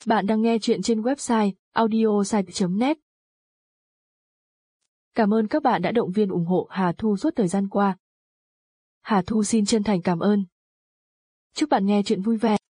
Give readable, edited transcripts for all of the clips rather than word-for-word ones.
Bạn đang nghe chuyện trên website audiosite.net. Cảm ơn các bạn đã động viên ủng hộ Hà Thu suốt thời gian qua. Hà Thu xin chân thành cảm ơn. Chúc bạn nghe chuyện vui vẻ.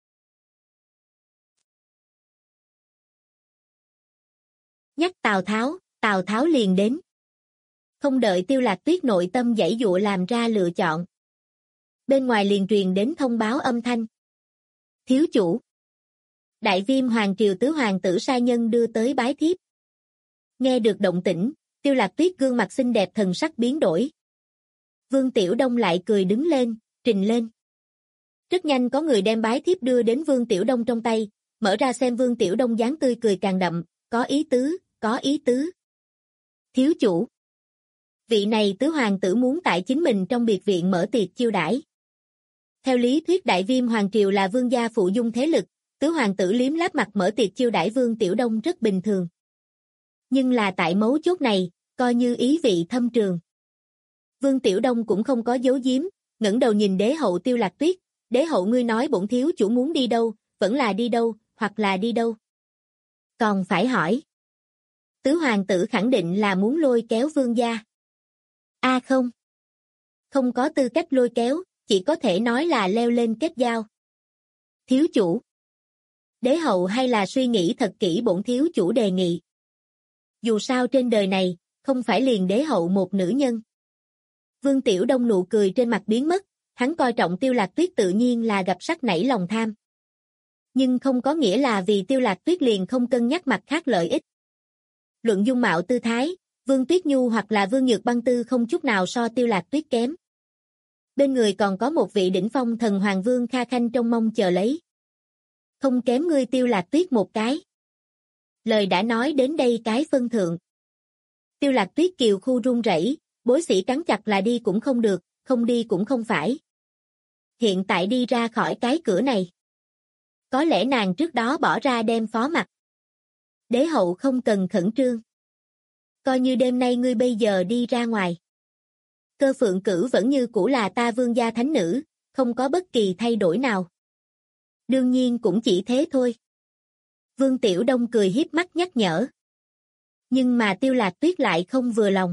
Nhắc Tào Tháo liền đến. Không đợi Tiêu Lạc Tuyết nội tâm giãy giụa làm ra lựa chọn. Bên ngoài liền truyền đến thông báo âm thanh. Thiếu chủ. Đại Viêm Hoàng Triều tứ hoàng tử sai nhân đưa tới bái thiếp. Nghe được động tĩnh, Tiêu Lạc Tuyết gương mặt xinh đẹp thần sắc biến đổi. Vương Tiểu Đông lại cười đứng lên, trình lên. Rất nhanh có người đem bái thiếp đưa đến Vương Tiểu Đông trong tay, mở ra xem Vương Tiểu Đông dáng tươi cười càng đậm, có ý tứ. Thiếu chủ. Vị này tứ hoàng tử muốn tại chính mình trong biệt viện mở tiệc chiêu đãi. Theo lý thuyết Đại Viêm Hoàng Triều là vương gia phụ dung thế lực, tứ hoàng tử liếm láp mặt mở tiệc chiêu đãi Vương Tiểu Đông rất bình thường. Nhưng là tại mấu chốt này, coi như ý vị thâm trường. Vương Tiểu Đông cũng không có giấu giếm, ngẩng đầu nhìn đế hậu Tiêu Lạc Tuyết, đế hậu ngươi nói bổn thiếu chủ muốn đi đâu, vẫn là đi đâu, hoặc là đi đâu. Còn phải hỏi. Tứ hoàng tử khẳng định là muốn lôi kéo vương gia. Không có tư cách lôi kéo, chỉ có thể nói là leo lên kết giao. Thiếu chủ. Đế hậu hay là suy nghĩ thật kỹ bổn thiếu chủ đề nghị. Dù sao trên đời này, không phải liền đế hậu một nữ nhân. Vương Tiểu Đông nụ cười trên mặt biến mất, hắn coi trọng Tiêu Lạc Tuyết tự nhiên là gặp sắc nảy lòng tham. Nhưng không có nghĩa là vì Tiêu Lạc Tuyết liền không cân nhắc mặt khác lợi ích. Luận dung mạo tư thái, Vương Tuyết Nhu hoặc là Vương Nhược Băng Tư không chút nào so Tiêu Lạc Tuyết kém. Bên người còn có một vị đỉnh phong thần hoàng Vương Kha Khanh trông mong chờ lấy. Không kém ngươi Tiêu Lạc Tuyết một cái. Lời đã nói đến đây cái phân thượng. Tiêu Lạc Tuyết kiều khu run rẩy, bối sĩ cắn chặt là đi cũng không được, không đi cũng không phải. Hiện tại đi ra khỏi cái cửa này. Có lẽ nàng trước đó bỏ ra đem phó mặt. Đế hậu không cần khẩn trương. Coi như đêm nay ngươi bây giờ đi ra ngoài. Cơ Phượng Cửu vẫn như cũ là ta vương gia thánh nữ, không có bất kỳ thay đổi nào. Đương nhiên cũng chỉ thế thôi. Vương Tiểu Đông cười hiếp mắt nhắc nhở. Nhưng mà Tiêu Lạc Tuyết lại không vừa lòng.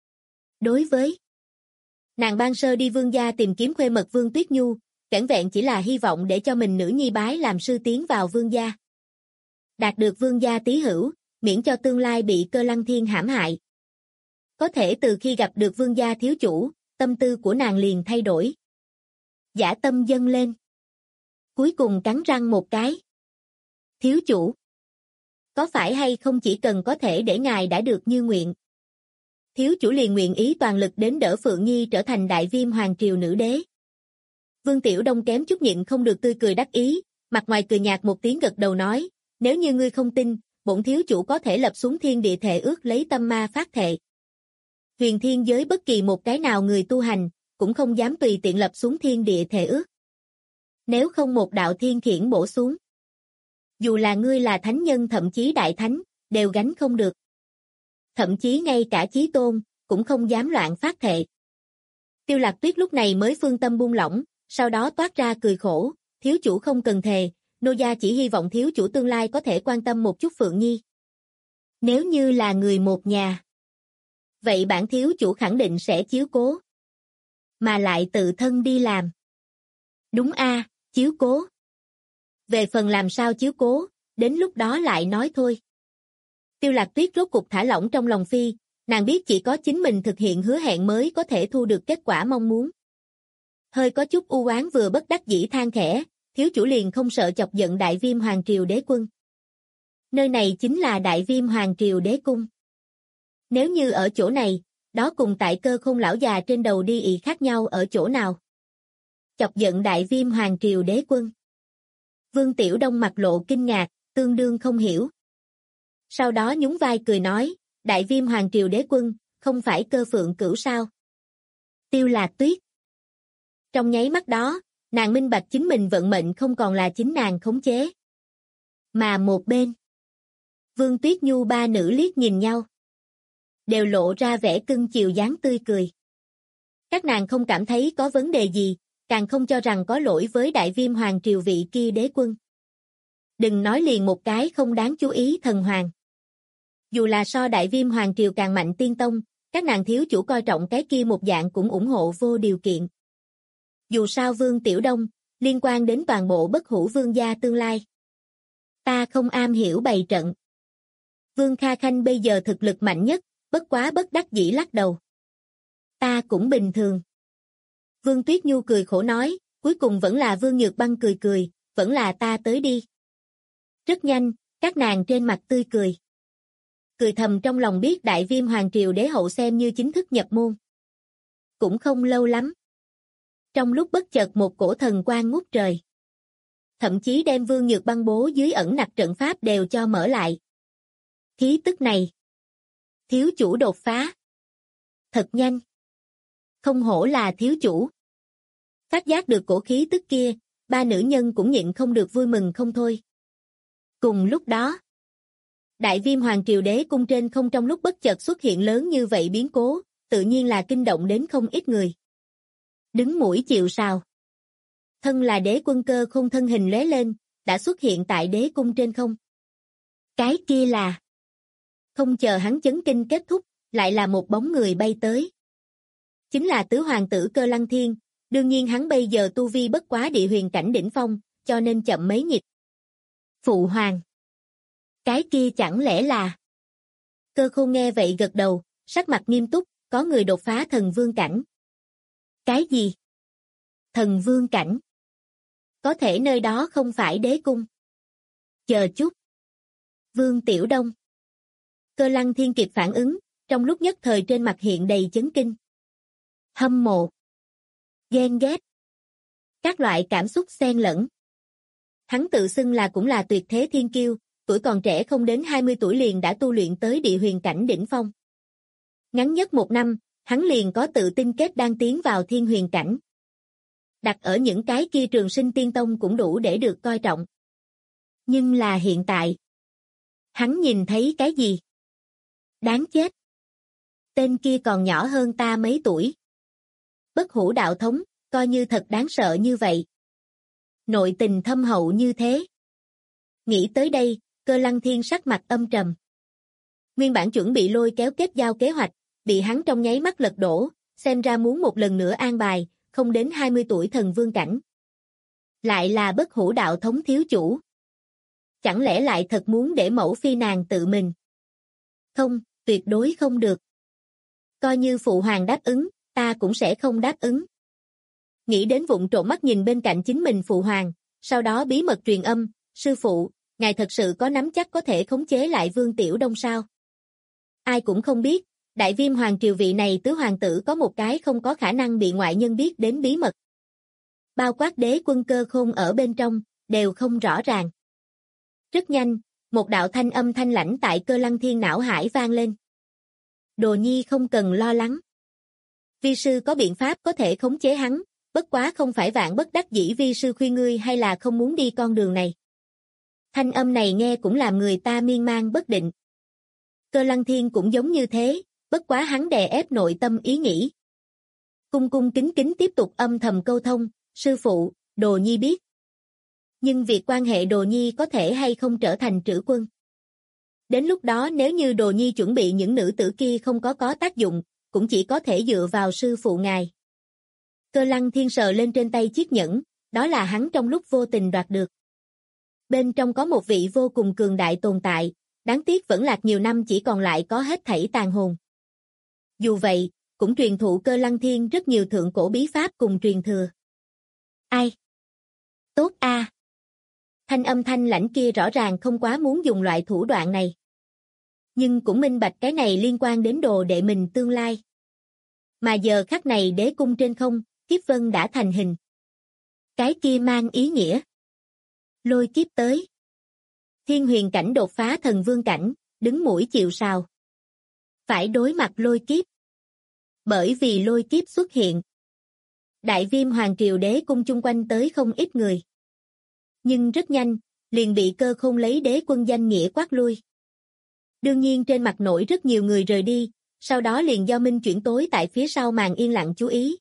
Đối với nàng ban sơ đi vương gia tìm kiếm khuê mật Vương Tuyết Nhu, vẻn vẹn chỉ là hy vọng để cho mình nữ nhi bái làm sư tiến vào vương gia. Đạt được vương gia tý hữu, miễn cho tương lai bị Cơ Lăng Thiên hãm hại. Có thể từ khi gặp được vương gia thiếu chủ, tâm tư của nàng liền thay đổi. Dã tâm dâng lên. Cuối cùng cắn răng một cái. Thiếu chủ. Có phải hay không chỉ cần có thể để ngài đã được như nguyện. Thiếu chủ liền nguyện ý toàn lực đến đỡ Phượng Nhi trở thành Đại Viêm Hoàng Triều nữ đế. Vương Tiểu Đông kém chút nhịn không được tươi cười đắc ý, mặt ngoài cười nhạt một tiếng gật đầu nói, nếu như ngươi không tin, bổn thiếu chủ có thể lập xuống thiên địa thệ ước lấy tâm ma phát thệ. Huyền thiên giới bất kỳ một cái nào người tu hành, cũng không dám tùy tiện lập xuống thiên địa thệ ước. Nếu không một đạo thiên khiển bổ xuống. Dù là ngươi là thánh nhân thậm chí đại thánh, đều gánh không được. Thậm chí ngay cả chí tôn, cũng không dám loạn phát thệ. Tiêu Lạc Tuyết lúc này mới phương tâm buông lỏng, sau đó toát ra cười khổ, thiếu chủ không cần thề, nô gia chỉ hy vọng thiếu chủ tương lai có thể quan tâm một chút Phượng Nhi. Nếu như là người một nhà. Vậy bản thiếu chủ khẳng định sẽ chiếu cố. Mà lại tự thân đi làm. Đúng a, chiếu cố. Về phần làm sao chiếu cố, đến lúc đó lại nói thôi. Tiêu Lạc Tuyết rốt cục thả lỏng trong lòng phi, nàng biết chỉ có chính mình thực hiện hứa hẹn mới có thể thu được kết quả mong muốn. Hơi có chút u oán vừa bất đắc dĩ than khẽ, thiếu chủ liền không sợ chọc giận Đại Viêm Hoàng Triều đế quân. Nơi này chính là Đại Viêm Hoàng Triều đế cung. Nếu như ở chỗ này, đó cùng tại Cơ Khôn lão già trên đầu đi ị khác nhau ở chỗ nào? Chọc giận Đại Viêm Hoàng Triều đế quân. Vương Tiểu Đông mặt lộ kinh ngạc, tương đương không hiểu. Sau đó nhún vai cười nói, Đại Viêm Hoàng Triều đế quân, không phải Cơ Phượng Cửu sao? Tiêu Lạc Tuyết. Trong nháy mắt đó, nàng minh bạch chính mình vận mệnh không còn là chính nàng khống chế. Mà một bên. Vương Tuyết Nhu ba nữ liếc nhìn nhau. Đều lộ ra vẻ cưng chiều dáng tươi cười. Các nàng không cảm thấy có vấn đề gì, càng không cho rằng có lỗi với Đại Viêm Hoàng Triều vị kia đế quân. Đừng nói liền một cái không đáng chú ý thần hoàng. Dù là so Đại Viêm Hoàng Triều càng mạnh tiên tông, các nàng thiếu chủ coi trọng cái kia một dạng cũng ủng hộ vô điều kiện. Dù sao Vương Tiểu Đông, liên quan đến toàn bộ Bất Hủ Vương gia tương lai. Ta không am hiểu bày trận. Vương Kha Khanh bây giờ thực lực mạnh nhất, bất quá bất đắc dĩ lắc đầu. Ta cũng bình thường. Vương Tuyết Nhu cười khổ nói, cuối cùng vẫn là Vương Nhược Băng cười cười, vẫn là ta tới đi. Rất nhanh, các nàng trên mặt tươi cười. Cười thầm trong lòng biết Đại Viêm Hoàng Triều đế hậu xem như chính thức nhập môn. Cũng không lâu lắm. Trong lúc bất chợt một cổ thần quang ngút trời. Thậm chí đem Vương Nhược Băng bố dưới ẩn nặc trận pháp đều cho mở lại. Khí tức này. Thiếu chủ đột phá. Thật nhanh. Không hổ là thiếu chủ. Phát giác được cổ khí tức kia, ba nữ nhân cũng nhịn không được vui mừng không thôi. Cùng lúc đó, Đại Viêm Hoàng Triều đế cung trên không trong lúc bất chợt xuất hiện lớn như vậy biến cố, tự nhiên là kinh động đến không ít người. Đứng mũi chịu sào. Thân là đế quân Cơ Khôn thân hình lóe lên, đã xuất hiện tại đế cung trên không. Cái kia là... Không chờ hắn chấn kinh kết thúc, lại là một bóng người bay tới. Chính là tứ hoàng tử Cơ Lăng Thiên, đương nhiên hắn bây giờ tu vi bất quá địa huyền cảnh đỉnh phong, cho nên chậm mấy nhịp. Phụ hoàng. Cái kia chẳng lẽ là... Cơ Khôn nghe vậy gật đầu, sắc mặt nghiêm túc, có người đột phá thần vương cảnh. Cái gì? Thần vương cảnh. Có thể nơi đó không phải đế cung. Chờ chút. Vương Tiểu Đông. Cơ Lăng Thiên kịp phản ứng, trong lúc nhất thời trên mặt hiện đầy chấn kinh. Hâm mộ. Ghen ghét. Các loại cảm xúc xen lẫn. Hắn tự xưng là cũng là tuyệt thế thiên kiêu, tuổi còn trẻ không đến 20 tuổi liền đã tu luyện tới địa huyền cảnh đỉnh phong. Ngắn nhất một năm, hắn liền có tự tin kết đang tiến vào thiên huyền cảnh. Đặt ở những cái kia trường sinh tiên tông cũng đủ để được coi trọng. Nhưng là hiện tại, hắn nhìn thấy cái gì? Đáng chết. Tên kia còn nhỏ hơn ta mấy tuổi. Bất Hủ đạo thống, coi như thật đáng sợ như vậy. Nội tình thâm hậu như thế. Nghĩ tới đây, Cơ Lăng Thiên sắc mặt âm trầm. Nguyên bản chuẩn bị lôi kéo kết giao kế hoạch, bị hắn trong nháy mắt lật đổ, xem ra muốn một lần nữa an bài, không đến 20 tuổi thần vương cảnh. Lại là Bất Hủ đạo thống thiếu chủ. Chẳng lẽ lại thật muốn để mẫu phi nàng tự mình? Không, tuyệt đối không được. Coi như phụ hoàng đáp ứng, ta cũng sẽ không đáp ứng. Nghĩ đến vụng trộm mắt nhìn bên cạnh chính mình phụ hoàng, sau đó bí mật truyền âm, sư phụ, ngài thật sự có nắm chắc có thể khống chế lại Vương Tiểu Đông sao? Ai cũng không biết, Đại Viêm Hoàng Triều vị này tứ hoàng tử có một cái không có khả năng bị ngoại nhân biết đến bí mật. Bao quát đế quân Cơ Khôn ở bên trong, đều không rõ ràng. Rất nhanh, một đạo thanh âm thanh lãnh tại Cơ Lăng Thiên não hải vang lên. Đồ nhi không cần lo lắng. Vi sư có biện pháp có thể khống chế hắn, bất quá không phải vạn bất đắc dĩ vi sư khuyên ngươi hay là không muốn đi con đường này. Thanh âm này nghe cũng làm người ta miên man bất định. Cơ Lăng Thiên cũng giống như thế, bất quá hắn đè ép nội tâm ý nghĩ. Cung cung kính kính tiếp tục âm thầm câu thông, sư phụ, đồ nhi biết. Nhưng việc quan hệ đồ nhi có thể hay không trở thành trữ quân. Đến lúc đó nếu như đồ nhi chuẩn bị những nữ tử kia không có tác dụng, cũng chỉ có thể dựa vào sư phụ ngài. Cơ Lăng Thiên sờ lên trên tay chiếc nhẫn, đó là hắn trong lúc vô tình đoạt được. Bên trong có một vị vô cùng cường đại tồn tại, đáng tiếc vẫn lạc nhiều năm chỉ còn lại có hết thảy tàn hồn. Dù vậy, cũng truyền thụ Cơ Lăng Thiên rất nhiều thượng cổ bí pháp cùng truyền thừa. Ai? Tốt a. Thanh âm thanh lãnh kia rõ ràng không quá muốn dùng loại thủ đoạn này. Nhưng cũng minh bạch cái này liên quan đến đồ đệ mình tương lai. Mà giờ khắc này đế cung trên không, kiếp vân đã thành hình. Cái kia mang ý nghĩa. Lôi kiếp tới. Thiên huyền cảnh đột phá thần vương cảnh, đứng mũi chịu sào. Phải đối mặt lôi kiếp. Bởi vì lôi kiếp xuất hiện. Đại Viêm Hoàng Triều đế cung chung quanh tới không ít người. Nhưng rất nhanh, liền bị Cơ Khôn lấy đế quân danh nghĩa quát lui. Đương nhiên trên mặt nổi rất nhiều người rời đi, sau đó liền do Minh chuyển tối tại phía sau màn yên lặng chú ý.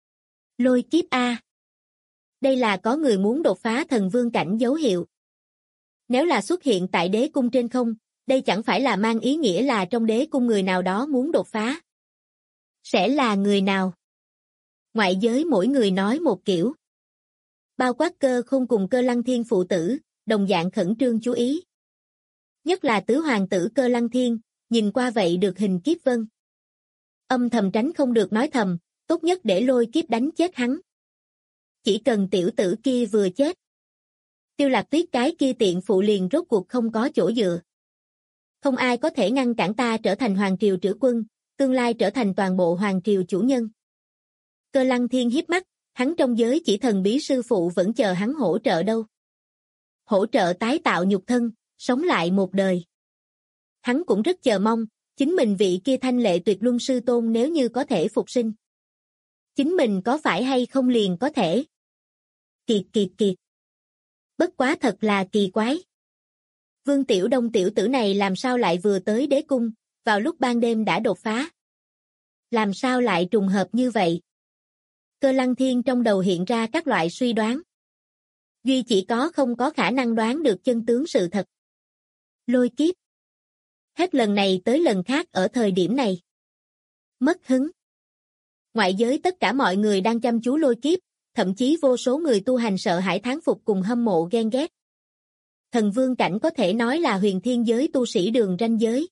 Lôi kiếp A. Đây là có người muốn đột phá thần vương cảnh dấu hiệu. Nếu là xuất hiện tại đế cung trên không, đây chẳng phải là mang ý nghĩa là trong đế cung người nào đó muốn đột phá. Sẽ là người nào? Ngoại giới mỗi người nói một kiểu. Bao quát Cơ Khôn cùng Cơ Lăng Thiên phụ tử, đồng dạng khẩn trương chú ý. Nhất là tứ hoàng tử Cơ Lăng Thiên, nhìn qua vậy được hình kiếp vân. Âm thầm tránh không được nói thầm, tốt nhất để lôi kiếp đánh chết hắn. Chỉ cần tiểu tử kia vừa chết. Tiêu Lạc Tuyết cái kia tiện phụ liền rốt cuộc không có chỗ dựa. Không ai có thể ngăn cản ta trở thành hoàng triều trữ quân, tương lai trở thành toàn bộ hoàng triều chủ nhân. Cơ Lăng Thiên hiếp mắt, hắn trong giới chỉ thần bí sư phụ vẫn chờ hắn hỗ trợ đâu. Hỗ trợ tái tạo nhục thân, sống lại một đời. Hắn cũng rất chờ mong, chính mình vị kia thanh lệ tuyệt luân sư tôn nếu như có thể phục sinh. Chính mình có phải hay không liền có thể. Kiệt kiệt kiệt. Bất quá thật là kỳ quái. Vương Tiểu Đông tiểu tử này làm sao lại vừa tới đế cung, vào lúc ban đêm đã đột phá. Làm sao lại trùng hợp như vậy? Cơ Lăng Thiên trong đầu hiện ra các loại suy đoán. Duy chỉ có không có khả năng đoán được chân tướng sự thật. Lôi kiếp. Hết lần này tới lần khác ở thời điểm này. Mất hứng. Ngoại giới tất cả mọi người đang chăm chú lôi kiếp, thậm chí vô số người tu hành sợ hãi thán phục cùng hâm mộ ghen ghét. Thần vương cảnh có thể nói là huyền thiên giới tu sĩ đường ranh giới.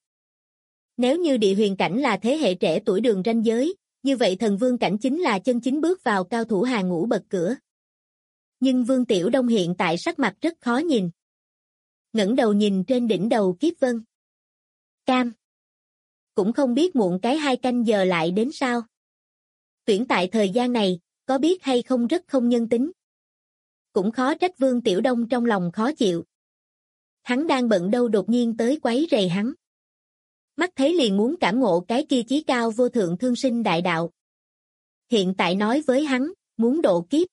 Nếu như địa huyền cảnh là thế hệ trẻ tuổi đường ranh giới, như vậy thần vương cảnh chính là chân chính bước vào cao thủ hàng ngũ bậc cửa. Nhưng Vương Tiểu Đông hiện tại sắc mặt rất khó nhìn. Ngẩng đầu nhìn trên đỉnh đầu kiếp vân. Cam. Cũng không biết muộn cái 2 canh giờ lại đến sao. Tuyển tại thời gian này, có biết hay không rất không nhân tính. Cũng khó trách Vương Tiểu Đông trong lòng khó chịu. Hắn đang bận đâu đột nhiên tới quấy rầy hắn. Mắt thấy liền muốn cảm ngộ cái kia chí cao vô thượng thương sinh đại đạo. Hiện tại nói với hắn, muốn độ kiếp.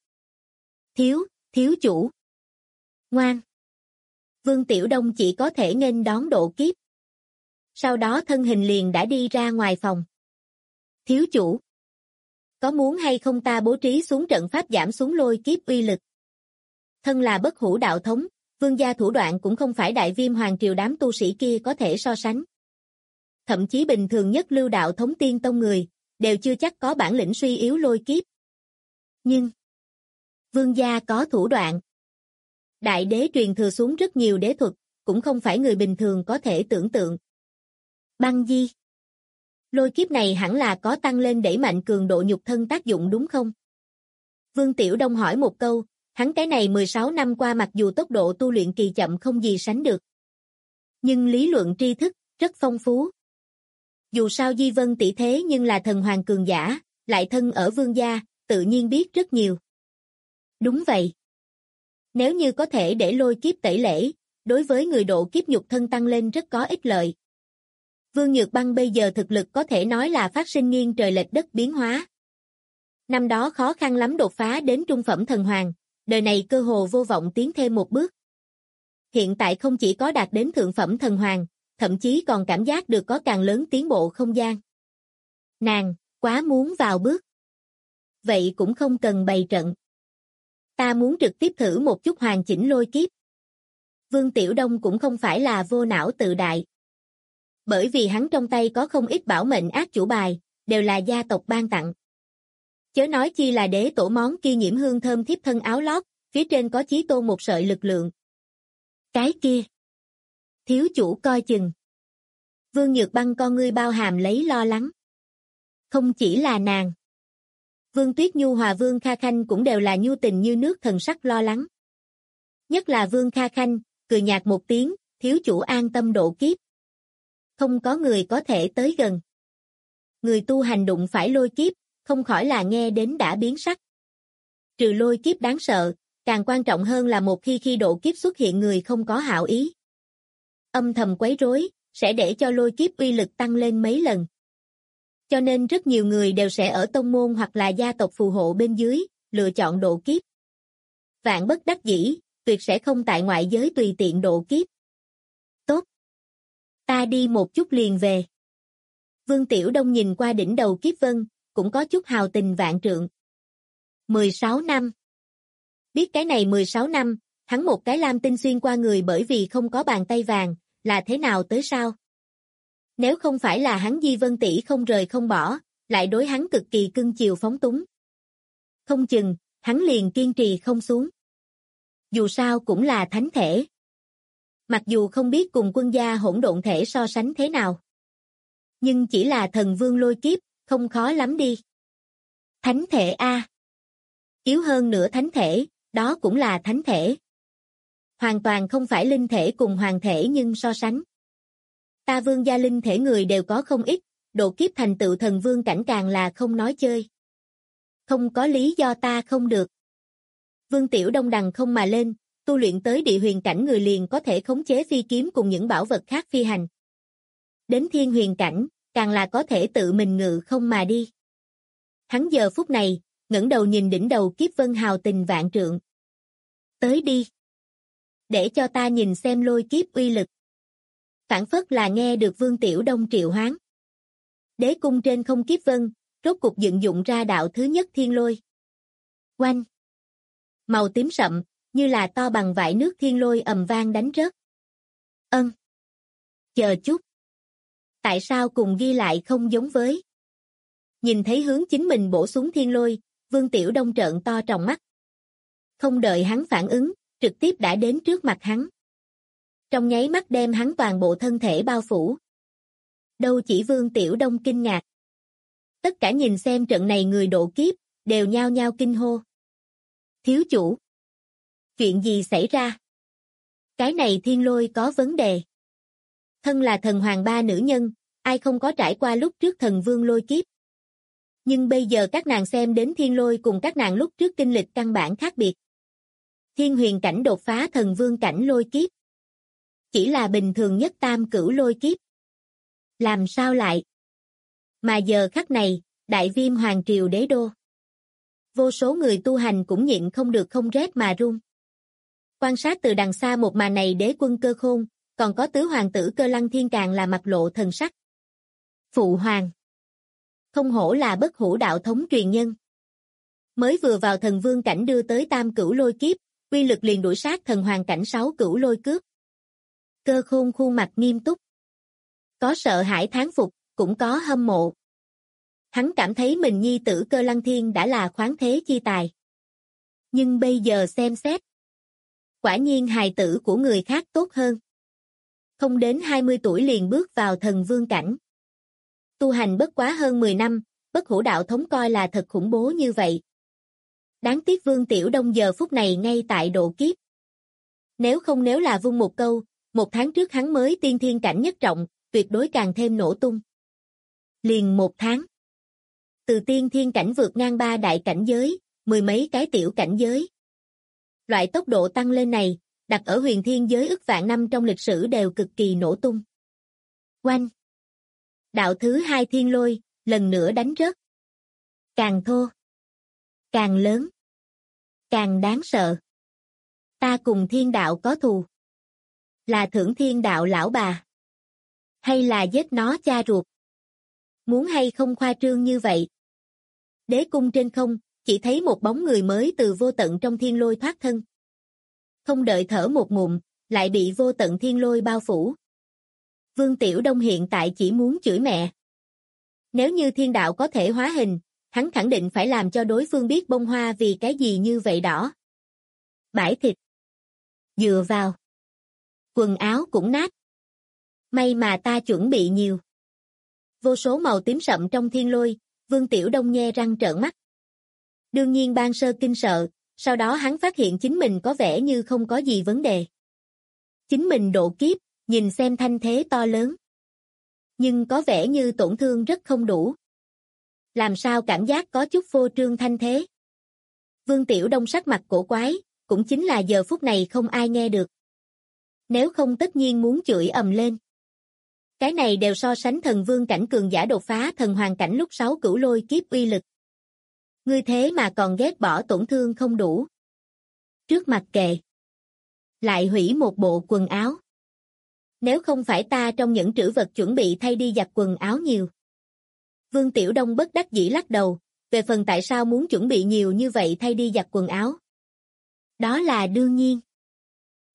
Thiếu chủ. Ngoan. Vương Tiểu Đông chỉ có thể nghênh đón độ kiếp. Sau đó thân hình liền đã đi ra ngoài phòng. Thiếu chủ. Có muốn hay không ta bố trí xuống trận pháp giảm xuống lôi kiếp uy lực? Thân là bất hủ đạo thống, vương gia thủ đoạn cũng không phải đại viêm hoàng triều đám tu sĩ kia có thể so sánh. Thậm chí bình thường nhất lưu đạo thống tiên tông người, đều chưa chắc có bản lĩnh suy yếu lôi kiếp. Nhưng, vương gia có thủ đoạn. Đại đế truyền thừa xuống rất nhiều đế thuật, cũng không phải người bình thường có thể tưởng tượng. Băng di. Lôi kiếp này hẳn là có tăng lên đẩy mạnh cường độ nhục thân tác dụng đúng không? Vương Tiểu Đông hỏi một câu, hắn cái này 16 năm qua mặc dù tốc độ tu luyện kỳ chậm không gì sánh được. Nhưng lý luận tri thức, rất phong phú. Dù sao Di Vân tỷ thế nhưng là thần hoàng cường giả, lại thân ở vương gia, tự nhiên biết rất nhiều. Đúng vậy. Nếu như có thể để lôi kiếp tẩy lễ, đối với người độ kiếp nhục thân tăng lên rất có ích lợi. Vương Nhược Băng bây giờ thực lực có thể nói là phát sinh nghiêng trời lệch đất biến hóa. Năm đó khó khăn lắm đột phá đến trung phẩm thần hoàng, đời này cơ hồ vô vọng tiến thêm một bước. Hiện tại không chỉ có đạt đến thượng phẩm thần hoàng, thậm chí còn cảm giác được có càng lớn tiến bộ không gian. Nàng, quá muốn vào bước. Vậy cũng không cần bày trận. Ta muốn trực tiếp thử một chút hoàn chỉnh lôi kiếp. Vương Tiểu Đông cũng không phải là vô não tự đại. Bởi vì hắn trong tay có không ít bảo mệnh ác chủ bài, đều là gia tộc ban tặng. Chớ nói chi là đế tổ món kia nhiễm hương thơm thiếp thân áo lót, phía trên có chí tôn một sợi lực lượng. Cái kia. Thiếu chủ coi chừng. Vương Nhược Băng con ngươi bao hàm lấy lo lắng. Không chỉ là nàng. Vương Tuyết Nhu hòa Vương Kha Khanh cũng đều là nhu tình như nước thần sắc lo lắng. Nhất là Vương Kha Khanh, cười nhạt một tiếng, thiếu chủ an tâm độ kiếp. Không có người có thể tới gần. Người tu hành đụng phải lôi kiếp, không khỏi là nghe đến đã biến sắc. Trừ lôi kiếp đáng sợ, càng quan trọng hơn là một khi độ kiếp xuất hiện người không có hảo ý. Âm thầm quấy rối, sẽ để cho lôi kiếp uy lực tăng lên mấy lần. Cho nên rất nhiều người đều sẽ ở tông môn hoặc là gia tộc phù hộ bên dưới, lựa chọn độ kiếp. Vạn bất đắc dĩ, tuyệt sẽ không tại ngoại giới tùy tiện độ kiếp. Tốt. Ta đi một chút liền về. Vương Tiểu Đông nhìn qua đỉnh đầu kiếp vân, cũng có chút hào tình vạn trượng. 16 năm. Biết cái này 16 năm, Hắn một cái lam tinh xuyên qua người bởi vì không có bàn tay vàng, là thế nào tới sao? Nếu không phải là hắn Di Vân tỷ không rời không bỏ, lại đối hắn cực kỳ cưng chiều phóng túng. Không chừng, hắn liền kiên trì không xuống. Dù sao cũng là thánh thể. Mặc dù không biết cùng quân gia hỗn độn thể so sánh thế nào. Nhưng chỉ là thần vương lôi kiếp, không khó lắm đi. Thánh thể A. Yếu hơn nữa thánh thể, đó cũng là thánh thể. Hoàn toàn không phải linh thể cùng hoàng thể nhưng so sánh. Ta vương gia linh thể người đều có không ít, độ kiếp thành tựu thần vương cảnh càng là không nói chơi. Không có lý do ta không được. Vương Tiểu Đông đằng không mà lên, tu luyện tới địa huyền cảnh người liền có thể khống chế phi kiếm cùng những bảo vật khác phi hành. Đến thiên huyền cảnh, càng là có thể tự mình ngự không mà đi. Hắn giờ phút này, ngẩng đầu nhìn đỉnh đầu kiếp vân hào tình vạn trượng. Tới đi. Để cho ta nhìn xem lôi kiếp uy lực. Phản phất là nghe được Vương Tiểu Đông triệu hoán. Đế cung trên không kiếp vân, rốt cục dựng dụng ra đạo thứ nhất thiên lôi. Oanh! Màu tím sậm, như là to bằng vải nước thiên lôi ầm vang đánh rớt. Chờ chút. Tại sao cùng ghi lại không giống với? Nhìn thấy hướng chính mình bổ xuống thiên lôi, Vương Tiểu Đông trợn to tròng mắt. Không đợi hắn phản ứng, trực tiếp đã đến trước mặt hắn. Trong nháy mắt đem hắn toàn bộ thân thể bao phủ. Đâu chỉ Vương Tiểu Đông kinh ngạc. Tất cả nhìn xem trận này người độ kiếp, đều nhao nhao kinh hô. Thiếu chủ! Chuyện gì xảy ra? Cái này thiên lôi có vấn đề. Thân là thần hoàng ba nữ nhân, ai không có trải qua lúc trước thần vương lôi kiếp. Nhưng bây giờ các nàng xem đến thiên lôi cùng các nàng lúc trước kinh lịch căn bản khác biệt. Thiên huyền cảnh đột phá thần vương cảnh lôi kiếp. Chỉ là bình thường nhất tam cửu lôi kiếp. Làm sao lại? Mà giờ khắc này, Đại Viêm Hoàng Triều đế đô. Vô số người tu hành cũng nhịn không được không rét mà run. Quan sát từ đằng xa một màn này đế quân Cơ Khôn, còn có tứ hoàng tử Cơ Lăng Thiên càng là mặt lộ thần sắc. Phụ hoàng. Không hổ là bất hủ đạo thống truyền nhân. Mới vừa vào thần vương cảnh đưa tới tam cửu lôi kiếp, uy lực liền đuổi sát thần hoàng cảnh 6 cửu lôi cướp. Cơ Khôn khuôn mặt nghiêm túc. Có sợ hãi thán phục, cũng có hâm mộ. Hắn cảm thấy mình nhi tử Cơ Lăng Thiên đã là khoáng thế chi tài. Nhưng bây giờ xem xét. Quả nhiên hài tử của người khác tốt hơn. Không đến 20 tuổi liền bước vào thần vương cảnh. Tu hành bất quá hơn 10 năm, bất hủ đạo thống coi là thật khủng bố như vậy. Đáng tiếc Vương Tiểu Đông giờ phút này ngay tại độ kiếp. Nếu là vung một câu, 1 tháng trước hắn mới tiên thiên cảnh nhất trọng, tuyệt đối càng thêm nổ tung. Liền 1 tháng. Từ tiên thiên cảnh vượt ngang 3 đại cảnh giới, 10 mấy cái tiểu cảnh giới. Loại tốc độ tăng lên này, đặt ở huyền thiên giới ức vạn năm trong lịch sử đều cực kỳ nổ tung. Oanh! Đạo thứ 2 thiên lôi, lần nữa đánh rớt. Càng thô. Càng lớn. Càng đáng sợ. Ta cùng thiên đạo có thù. Là thưởng thiên đạo lão bà. Hay là giết nó cha ruột. Muốn hay không khoa trương như vậy. Đế cung trên không, chỉ thấy một bóng người mới từ vô tận trong thiên lôi thoát thân. Không đợi thở một ngụm, lại bị vô tận thiên lôi bao phủ. Vương Tiểu Đông hiện tại chỉ muốn chửi mẹ. Nếu như thiên đạo có thể hóa hình, hắn khẳng định phải làm cho đối phương biết bông hoa vì cái gì như vậy đỏ. Bãi thịt. Dựa vào. Quần áo cũng nát. May mà ta chuẩn bị nhiều. Vô số màu tím sậm trong thiên lôi, Vương Tiểu Đông nhe răng trợn mắt. Đương nhiên ban sơ kinh sợ, sau đó hắn phát hiện chính mình có vẻ như không có gì vấn đề. Chính mình độ kiếp, nhìn xem thanh thế to lớn. Nhưng có vẻ như tổn thương rất không đủ. Làm sao cảm giác có chút vô trương thanh thế. Vương Tiểu Đông sắc mặt cổ quái, cũng chính là giờ phút này không ai nghe được. Nếu không tất nhiên muốn chửi ầm lên. Cái này đều so sánh thần vương cảnh cường giả đột phá thần hoàng cảnh lúc 6 cửu lôi kiếp uy lực. Ngươi thế mà còn ghét bỏ tổn thương không đủ. Trước mặt kệ. Lại hủy một bộ quần áo. Nếu không phải ta trong những trữ vật chuẩn bị thay đi giặt quần áo nhiều. Vương Tiểu Đông bất đắc dĩ lắc đầu, về phần tại sao muốn chuẩn bị nhiều như vậy thay đi giặt quần áo. Đó là đương nhiên.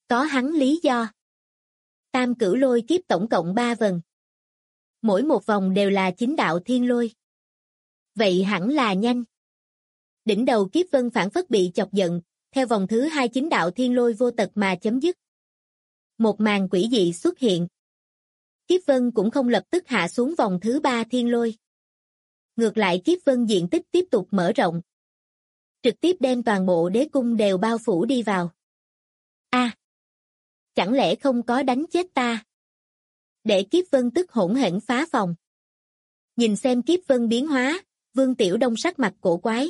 Có hắn lý do. Tam cửu lôi kiếp tổng cộng 3 vần. Mỗi một vòng đều là 9 đạo thiên lôi. Vậy hẳn là nhanh. Đỉnh đầu kiếp vân phản phất bị chọc giận, theo vòng thứ 2 9 đạo thiên lôi vô tật mà chấm dứt. Một màn quỷ dị xuất hiện. Kiếp vân cũng không lập tức hạ xuống vòng thứ 3 thiên lôi. Ngược lại kiếp vân diện tích tiếp tục mở rộng. Trực tiếp đem toàn bộ đế cung đều bao phủ đi vào. Chẳng lẽ không có đánh chết ta? Để kiếp vân tức hỗn hển phá phòng. Nhìn xem kiếp vân biến hóa, Vương Tiểu Đông sắc mặt cổ quái.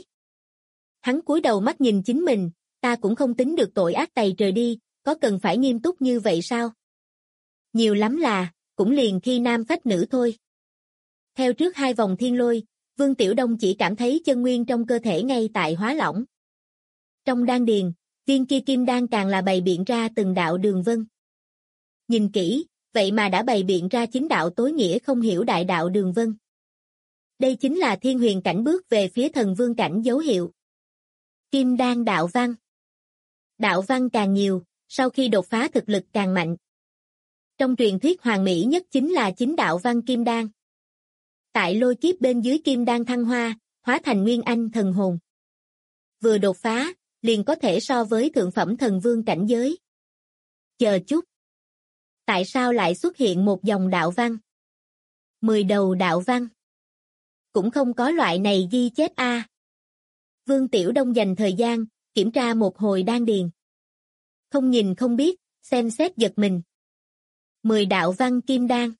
Hắn cúi đầu mắt nhìn chính mình, ta cũng không tính được tội ác tày trời đi, có cần phải nghiêm túc như vậy sao? Nhiều lắm là, cũng liền khi nam phách nữ thôi. Theo trước 2 vòng thiên lôi, Vương Tiểu Đông chỉ cảm thấy chân nguyên trong cơ thể ngay tại hóa lỏng. Trong đan điền, viên kia kim đan càng là bày biện ra từng đạo đường vân. Nhìn kỹ, vậy mà đã bày biện ra 9 đạo tối nghĩa không hiểu đại đạo đường vân. Đây chính là thiên huyền cảnh bước về phía thần vương cảnh dấu hiệu. Kim đan đạo văn. Đạo văn càng nhiều, sau khi đột phá thực lực càng mạnh. Trong truyền thuyết hoàn mỹ nhất chính là 9 đạo văn kim đan. Tại lôi kiếp bên dưới kim đan thăng hoa, hóa thành nguyên anh thần hồn. Vừa đột phá, liền có thể so với thượng phẩm thần vương cảnh giới. Chờ chút. Tại sao lại xuất hiện một dòng đạo văn? 10 đầu đạo văn. Cũng không có loại này ghi chép a. Vương Tiểu Đông dành thời gian, kiểm tra một hồi đan điền. Không nhìn không biết, xem xét giật mình. 10 đạo văn kim đan.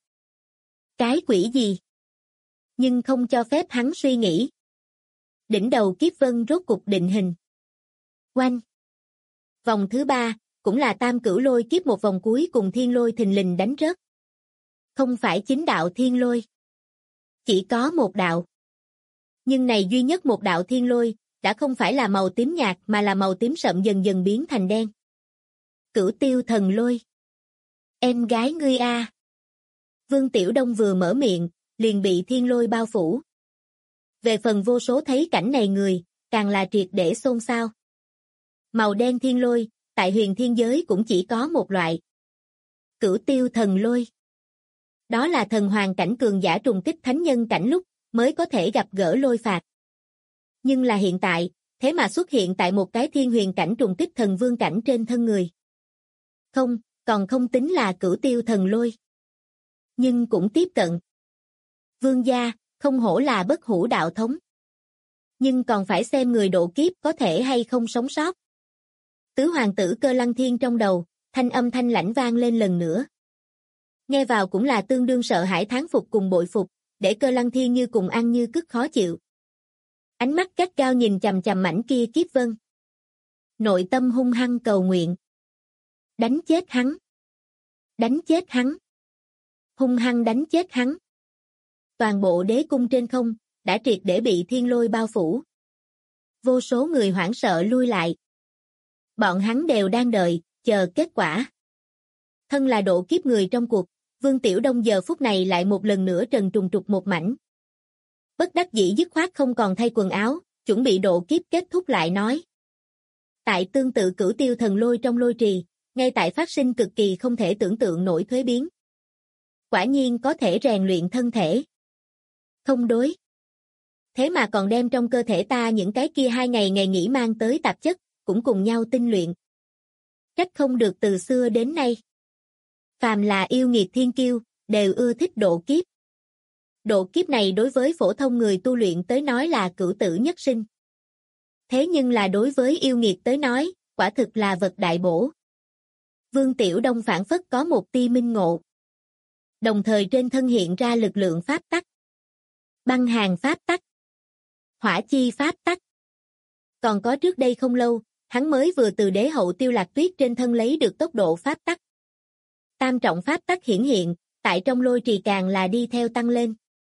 Cái quỷ gì? Nhưng không cho phép hắn suy nghĩ. Đỉnh đầu kiếp vân rốt cục định hình. Oanh. Vòng thứ 3, cũng là tam cửu lôi kiếp một vòng cuối cùng thiên lôi thình lình đánh rớt. Không phải 9 đạo thiên lôi. Chỉ có một đạo. Nhưng này duy nhất một đạo thiên lôi, đã không phải là màu tím nhạt mà là màu tím sậm dần dần biến thành đen. Cửu tiêu thần lôi. Em gái ngươi a. Vương Tiểu Đông vừa mở miệng, liền bị thiên lôi bao phủ. Về phần vô số thấy cảnh này người, càng là triệt để xôn xao. Màu đen thiên lôi, tại huyền thiên giới cũng chỉ có một loại. Cửu tiêu thần lôi. Đó là thần hoàng cảnh cường giả trùng kích thánh nhân cảnh lúc, mới có thể gặp gỡ lôi phạt. Nhưng là hiện tại, thế mà xuất hiện tại một cái thiên huyền cảnh trùng kích thần vương cảnh trên thân người. Không, còn không tính là cửu tiêu thần lôi. Nhưng cũng tiếp cận. Vương gia, không hổ là bất hủ đạo thống. Nhưng còn phải xem người độ kiếp có thể hay không sống sót. Tứ hoàng tử Cơ Lăng Thiên trong đầu, thanh âm thanh lãnh vang lên lần nữa. Nghe vào cũng là tương đương sợ hãi thán phục cùng bội phục, để Cơ Lăng Thiên như cùng ăn như cứt khó chịu. Ánh mắt gắt gao nhìn chằm chằm mảnh kia kiếp vân. Nội tâm hung hăng cầu nguyện. Đánh chết hắn. Đánh chết hắn. Hung hăng đánh chết hắn. Toàn bộ đế cung trên không, đã triệt để bị thiên lôi bao phủ. Vô số người hoảng sợ lui lại. Bọn hắn đều đang đợi, chờ kết quả. Thân là độ kiếp người trong cuộc, Vương Tiểu Đông giờ phút này lại một lần nữa trần trùng trục một mảnh. Bất đắc dĩ dứt khoát không còn thay quần áo, chuẩn bị độ kiếp kết thúc lại nói. Tại tương tự cửu tiêu thần lôi trong lôi trì, ngay tại phát sinh cực kỳ không thể tưởng tượng nổi thuế biến. Quả nhiên có thể rèn luyện thân thể. Không đối. Thế mà còn đem trong cơ thể ta những cái kia 2 ngày ngày nghỉ mang tới tạp chất, cũng cùng nhau tinh luyện. Trách không được từ xưa đến nay. Phàm là yêu nghiệt thiên kiêu, đều ưa thích độ kiếp. Độ kiếp này đối với phổ thông người tu luyện tới nói là cửu tử nhất sinh. Thế nhưng là đối với yêu nghiệt tới nói, quả thực là vật đại bổ. Vương Tiểu Đông phản phất có một tia minh ngộ. Đồng thời trên thân hiện ra lực lượng pháp tắc. Băng hàn pháp tắc. Hỏa chi pháp tắc. Còn có trước đây không lâu, hắn mới vừa từ đế hậu Tiêu Lạc Tuyết trên thân lấy được tốc độ pháp tắc. Tam trọng pháp tắc hiển hiện, tại trong lôi trì càng là đi theo tăng lên.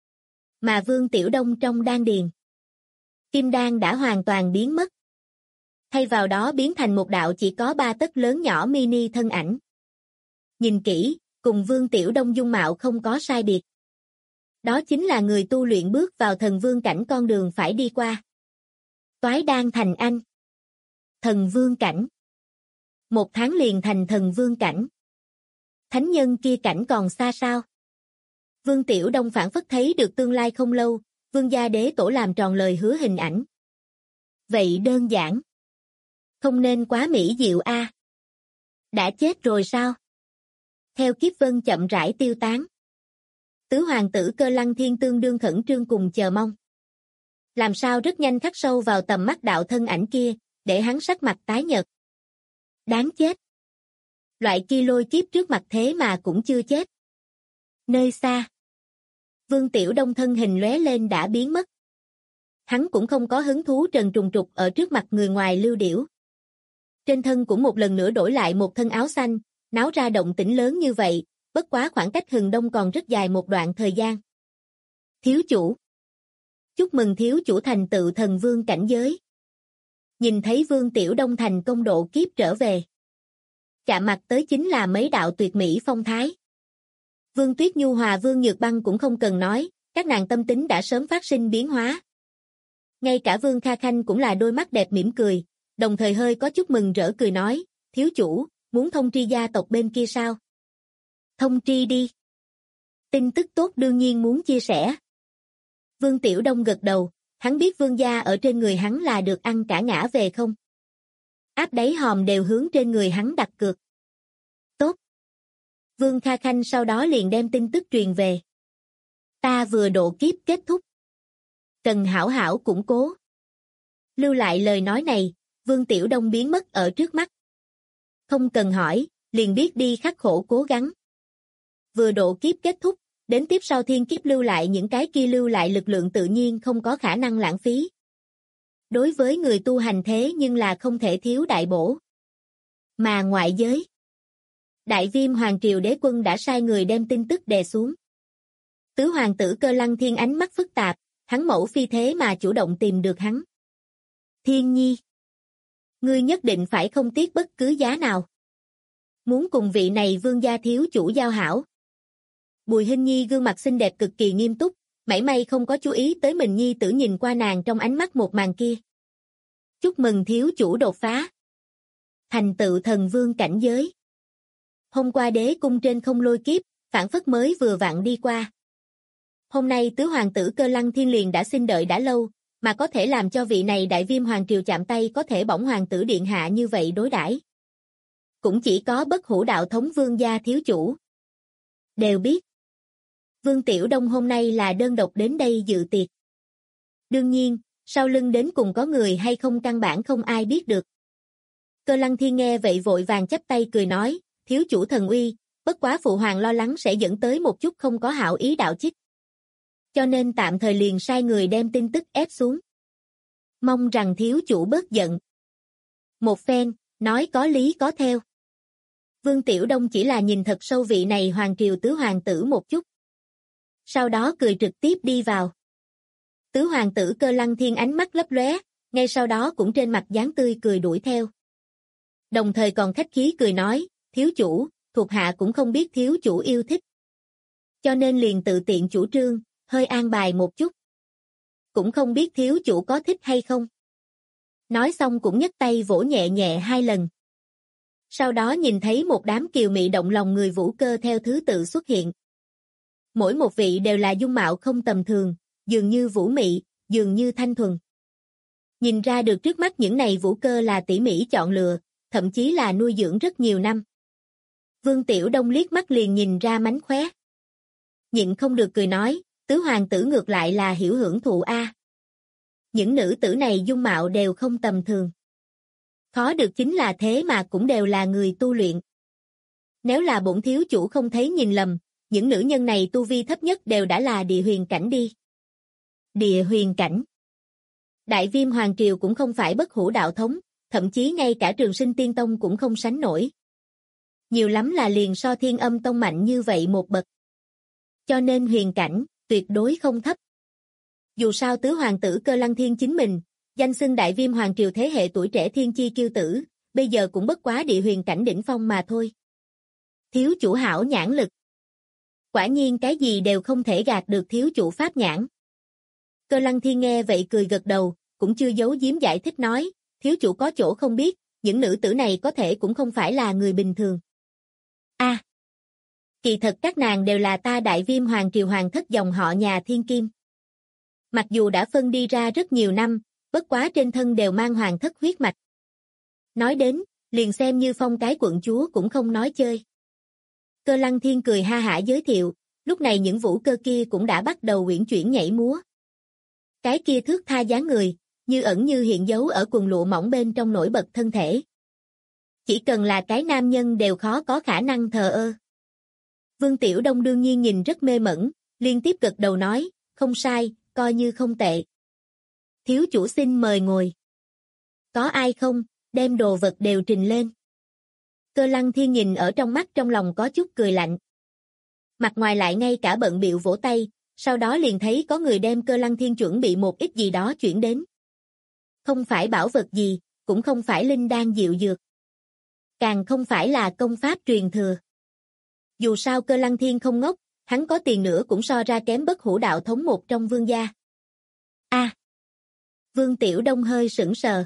Mà Vương Tiểu Đông trong đan điền. Kim đan đã hoàn toàn biến mất. Thay vào đó biến thành một đạo chỉ có 3 tấc lớn nhỏ mini thân ảnh. Nhìn kỹ, cùng Vương Tiểu Đông dung mạo không có sai biệt. Đó chính là người tu luyện bước vào thần vương cảnh con đường phải đi qua. Toái đan thành anh. Thần vương cảnh. 1 tháng liền thành thần vương cảnh. Thánh nhân kia cảnh còn xa sao? Vương Tiểu Đông phảng phất thấy được tương lai không lâu, Vương gia đế tổ làm tròn lời hứa hình ảnh. Vậy đơn giản. Không nên quá mỹ diệu a. Đã chết rồi sao? Theo kiếp vân chậm rãi tiêu tán. Tứ hoàng tử Cơ Lăng Thiên tương đương khẩn trương cùng chờ mong. Làm sao rất nhanh khắc sâu vào tầm mắt đạo thân ảnh kia, để hắn sắc mặt tái nhợt. Đáng chết. Loại kia lôi kiếp trước mặt thế mà cũng chưa chết. Nơi xa. Vương Tiểu Đông thân hình lóe lên đã biến mất. Hắn cũng không có hứng thú trần trùng trục ở trước mặt người ngoài lưu điểu. Trên thân cũng một lần nữa đổi lại một thân áo xanh, náo ra động tĩnh lớn như vậy, bất quá khoảng cách hừng đông còn rất dài một đoạn thời gian. Thiếu chủ. Chúc mừng thiếu chủ thành tựu thần vương cảnh giới. Nhìn thấy Vương Tiểu Đông thành công độ kiếp trở về. Chạm mặt tới chính là mấy đạo tuyệt mỹ phong thái. Vương Tuyết Nhu hòa Vương Nhược Băng cũng không cần nói, các nàng tâm tính đã sớm phát sinh biến hóa. Ngay cả Vương Kha Khanh cũng là đôi mắt đẹp mỉm cười, đồng thời hơi có chút mừng rỡ cười nói, thiếu chủ, muốn thông tri gia tộc bên kia sao? Thông tri đi. Tin tức tốt đương nhiên muốn chia sẻ. Vương Tiểu Đông gật đầu, hắn biết Vương gia ở trên người hắn là được ăn cả ngã về không? Áp đáy hòm đều hướng trên người hắn đặt cược. Tốt. Vương Kha Khanh sau đó liền đem tin tức truyền về. Ta vừa độ kiếp kết thúc. Cần hảo hảo củng cố. Lưu lại lời nói này, Vương Tiểu Đông biến mất ở trước mắt. Không cần hỏi, liền biết đi khắc khổ cố gắng. Vừa độ kiếp kết thúc, đến tiếp sau thiên kiếp lưu lại những cái kia lưu lại lực lượng tự nhiên không có khả năng lãng phí. Đối với người tu hành thế nhưng là không thể thiếu đại bổ. Mà ngoại giới. Đại Viêm Hoàng Triều đế quân đã sai người đem tin tức đè xuống. Tứ hoàng tử Cơ Lăng Thiên ánh mắt phức tạp, hắn mẫu phi thế mà chủ động tìm được hắn. Thiên Nhi. Ngươi nhất định phải không tiếc bất cứ giá nào. Muốn cùng vị này vương gia thiếu chủ giao hảo. Bùi Hinh Nhi gương mặt xinh đẹp cực kỳ nghiêm túc, mảy may không có chú ý tới mình nhi tử nhìn qua nàng trong ánh mắt một màn kia. Chúc mừng thiếu chủ đột phá. Thành tựu thần vương cảnh giới. Hôm qua đế cung trên không lôi kiếp, phảng phất mới vừa vặn đi qua. Hôm nay tứ hoàng tử Cơ Lăng Thiên liền đã xin đợi đã lâu, mà có thể làm cho vị này Đại Viêm Hoàng Triều chạm tay có thể bổng hoàng tử điện hạ như vậy đối đãi. Cũng chỉ có Bất Hủ đạo thống vương gia thiếu chủ. Đều biết. Vương Tiểu Đông hôm nay là đơn độc đến đây dự tiệc. Đương nhiên, sau lưng đến cùng có người hay không căn bản không ai biết được. Cơ Lăng Thiên nghe vậy vội vàng chắp tay cười nói, thiếu chủ thần uy, bất quá phụ hoàng lo lắng sẽ dẫn tới một chút không có hảo ý đạo chích. Cho nên tạm thời liền sai người đem tin tức ép xuống. Mong rằng thiếu chủ bớt giận. Một phen, nói có lý có theo. Vương Tiểu Đông chỉ là nhìn thật sâu vị này hoàng triều tứ hoàng tử một chút. Sau đó cười trực tiếp đi vào. Tứ hoàng tử Cơ Lăng Thiên ánh mắt lấp lóe, ngay sau đó cũng trên mặt dáng tươi cười đuổi theo. Đồng thời còn khách khí cười nói, thiếu chủ, thuộc hạ cũng không biết thiếu chủ yêu thích. Cho nên liền tự tiện chủ trương, hơi an bài một chút. Cũng không biết thiếu chủ có thích hay không. Nói xong cũng nhấc tay vỗ nhẹ nhẹ 2 lần. Sau đó nhìn thấy một đám kiều mị động lòng người vũ cơ theo thứ tự xuất hiện. Mỗi một vị đều là dung mạo không tầm thường, dường như vũ mị, dường như thanh thuần. Nhìn ra được trước mắt những này vũ cơ là tỉ mỉ chọn lựa, thậm chí là nuôi dưỡng rất nhiều năm. Vương Tiểu Đông liếc mắt liền nhìn ra mánh khóe. Nhịn không được cười nói, tứ hoàng tử ngược lại là hiểu hưởng thụ a. Những nữ tử này dung mạo đều không tầm thường. Khó được chính là thế mà cũng đều là người tu luyện. Nếu là bổn thiếu chủ không thấy nhìn lầm, những nữ nhân này tu vi thấp nhất đều đã là địa huyền cảnh đi. Địa huyền cảnh. Đại Viêm Hoàng Triều cũng không phải Bất Hủ đạo thống, thậm chí ngay cả Trường Sinh Tiên Tông cũng không sánh nổi. Nhiều lắm là liền so Thiên Âm Tông mạnh như vậy một bậc. Cho nên huyền cảnh, tuyệt đối không thấp. Dù sao tứ hoàng tử Cơ Lăng Thiên chính mình, danh xưng Đại Viêm Hoàng Triều thế hệ tuổi trẻ thiên chi kiêu tử, bây giờ cũng bất quá địa huyền cảnh đỉnh phong mà thôi. Thiếu chủ hảo nhãn lực. Quả nhiên cái gì đều không thể gạt được thiếu chủ pháp nhãn. Cơ Lăng Thiên nghe vậy cười gật đầu, cũng chưa giấu giếm giải thích nói, thiếu chủ có chỗ không biết, những nữ tử này có thể cũng không phải là người bình thường. Kỳ thật các nàng đều là ta Đại Viêm Hoàng triều hoàng thất dòng họ nhà Thiên Kim. Mặc dù đã phân đi ra rất nhiều năm, bất quá trên thân đều mang hoàng thất huyết mạch. Nói đến, liền xem như Phong cái quận chúa cũng không nói chơi. Cơ Lăng Thiên cười ha hả giới thiệu, lúc này những vũ cơ kia cũng đã bắt đầu uyển chuyển nhảy múa. Cái kia thước tha dáng người, như ẩn như hiện giấu ở quần lụa mỏng bên trong nổi bật thân thể. Chỉ cần là cái nam nhân đều khó có khả năng thờ ơ. Vương Tiểu Đông đương nhiên nhìn rất mê mẩn, liên tiếp gật đầu nói, không sai, coi như không tệ. Thiếu chủ xin mời ngồi. Có ai không, đem đồ vật đều trình lên. Cơ Lăng Thiên nhìn ở trong mắt trong lòng có chút cười lạnh. Mặt ngoài lại ngay cả bận bịu vỗ tay, sau đó liền thấy có người đem Cơ Lăng Thiên chuẩn bị một ít gì đó chuyển đến. Không phải bảo vật gì, cũng không phải linh đan diệu dược. Càng không phải là công pháp truyền thừa. Dù sao Cơ Lăng Thiên không ngốc, hắn có tiền nữa cũng so ra kém Bất Hủ đạo thống một trong vương gia. Vương Tiểu Đông hơi sững sờ.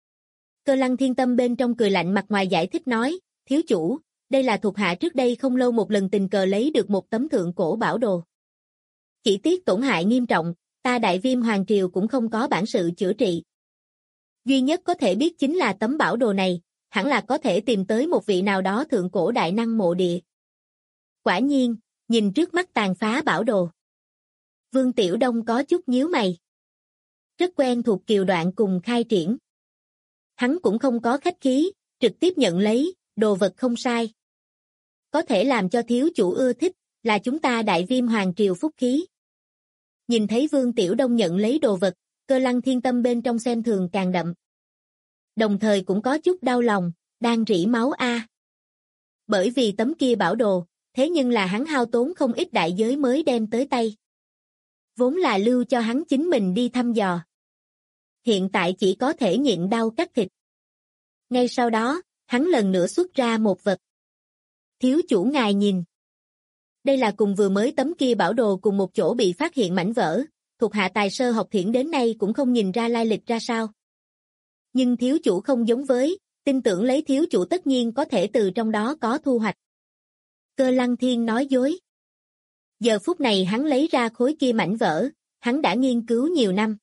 Cơ Lăng Thiên tâm bên trong cười lạnh mặt ngoài giải thích nói, thiếu chủ, đây là thuộc hạ trước đây không lâu một lần tình cờ lấy được một tấm thượng cổ bảo đồ. Chỉ tiếc tổn hại nghiêm trọng, ta Đại Viêm Hoàng triều cũng không có bản sự chữa trị. Duy nhất có thể biết chính là tấm bảo đồ này, hẳn là có thể tìm tới một vị nào đó thượng cổ đại năng mộ địa. Quả nhiên, nhìn trước mắt tàn phá bảo đồ. Vương Tiểu Đông có chút nhíu mày. Rất quen thuộc kiều đoạn cùng khai triển. Hắn cũng không có khách khí, trực tiếp nhận lấy, đồ vật không sai. Có thể làm cho thiếu chủ ưa thích, là chúng ta Đại Viêm Hoàng triều phúc khí. Nhìn thấy Vương Tiểu Đông nhận lấy đồ vật, Cơ Lăng Thiên tâm bên trong xem thường càng đậm. Đồng thời cũng có chút đau lòng, đang rỉ máu a. Bởi vì tấm kia bảo đồ, thế nhưng là hắn hao tốn không ít đại giới mới đem tới tay. Vốn là lưu cho hắn chính mình đi thăm dò. Hiện tại chỉ có thể nhịn đau cắt thịt. Ngay sau đó, hắn lần nữa xuất ra một vật. Thiếu chủ ngài nhìn. Đây là cùng vừa mới tấm kia bảo đồ cùng một chỗ bị phát hiện mảnh vỡ, thuộc hạ tài sơ học thiển đến nay cũng không nhìn ra lai lịch ra sao. Nhưng thiếu chủ không giống với, tin tưởng lấy thiếu chủ tất nhiên có thể từ trong đó có thu hoạch. Cơ Lăng Thiên nói dối. Giờ phút này hắn lấy ra khối kia mảnh vỡ, hắn đã nghiên cứu nhiều năm.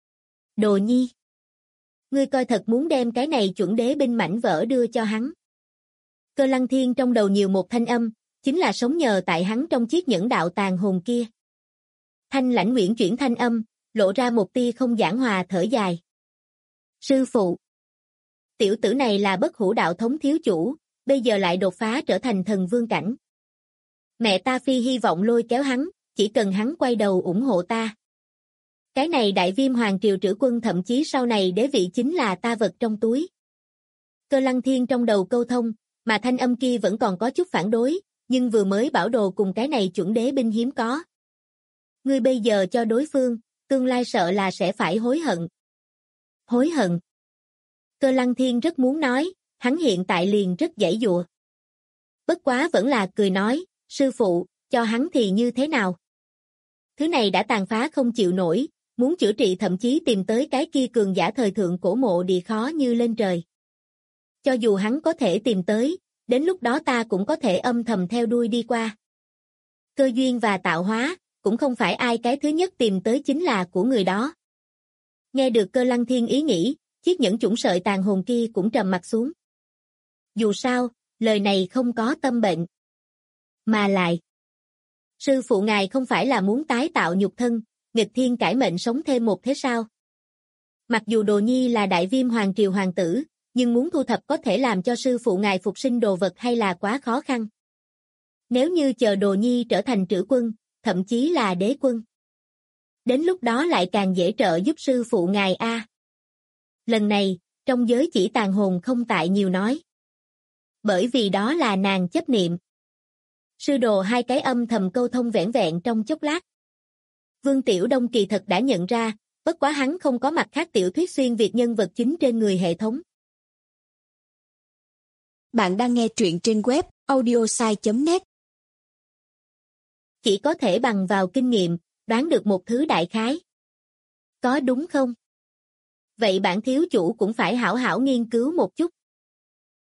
Đồ nhi. Ngươi coi thật muốn đem cái này chuẩn đế binh mảnh vỡ đưa cho hắn. Cơ Lăng Thiên trong đầu nhiều một thanh âm, chính là sống nhờ tại hắn trong chiếc nhẫn đạo tàn hồn kia. Thanh lãnh uyển chuyển thanh âm, lộ ra một tia không giảng hòa thở dài. Sư phụ. Tiểu tử này là Bất Hủ đạo thống thiếu chủ, bây giờ lại đột phá trở thành thần vương cảnh. Mẹ ta phi hy vọng lôi kéo hắn, chỉ cần hắn quay đầu ủng hộ ta. Cái này Đại Viêm Hoàng triều trữ quân thậm chí sau này đế vị chính là ta vật trong túi. Cơ Lăng Thiên trong đầu câu thông, mà thanh âm kia vẫn còn có chút phản đối, nhưng vừa mới bảo đồ cùng cái này chuẩn đế binh hiếm có. Ngươi bây giờ cho đối phương, tương lai sợ là sẽ phải hối hận. Hối hận. Cơ Lăng Thiên rất muốn nói, hắn hiện tại liền rất giãy giụa. Bất quá vẫn là cười nói, sư phụ, cho hắn thì như thế nào? Thứ này đã tàn phá không chịu nổi, muốn chữa trị thậm chí tìm tới cái kia cường giả thời thượng cổ mộ địa khó như lên trời. Cho dù hắn có thể tìm tới, đến lúc đó ta cũng có thể âm thầm theo đuôi đi qua. Cơ duyên và tạo hóa, cũng không phải ai cái thứ nhất tìm tới chính là của người đó. Nghe được Cơ Lăng Thiên ý nghĩ, chiếc nhẫn chủng sợi tàn hồn kia cũng trầm mặt xuống. Dù sao, lời này không có tâm bệnh. Mà lại, sư phụ ngài không phải là muốn tái tạo nhục thân, nghịch thiên cải mệnh sống thêm một thế sao? Mặc dù Đồ Nhi là Đại Viêm Hoàng triều hoàng tử, nhưng muốn thu thập có thể làm cho sư phụ ngài phục sinh đồ vật hay là quá khó khăn. Nếu như chờ Đồ Nhi trở thành trữ quân, thậm chí là đế quân. Đến lúc đó lại càng dễ trợ giúp sư phụ ngài a. Lần này, trong giới chỉ tàn hồn không tại nhiều nói. Bởi vì đó là nàng chấp niệm. Sư đồ hai cái âm thầm câu thông vẻn vẹn trong chốc lát. Vương Tiểu Đông kỳ thật đã nhận ra, bất quá hắn không có mặt khác tiểu thuyết xuyên việt nhân vật chính trên người hệ thống. Bạn đang nghe truyện trên web audiosai.net. Chỉ có thể bằng vào kinh nghiệm, đoán được một thứ đại khái. Có đúng không? Vậy bản thiếu chủ cũng phải hảo hảo nghiên cứu một chút.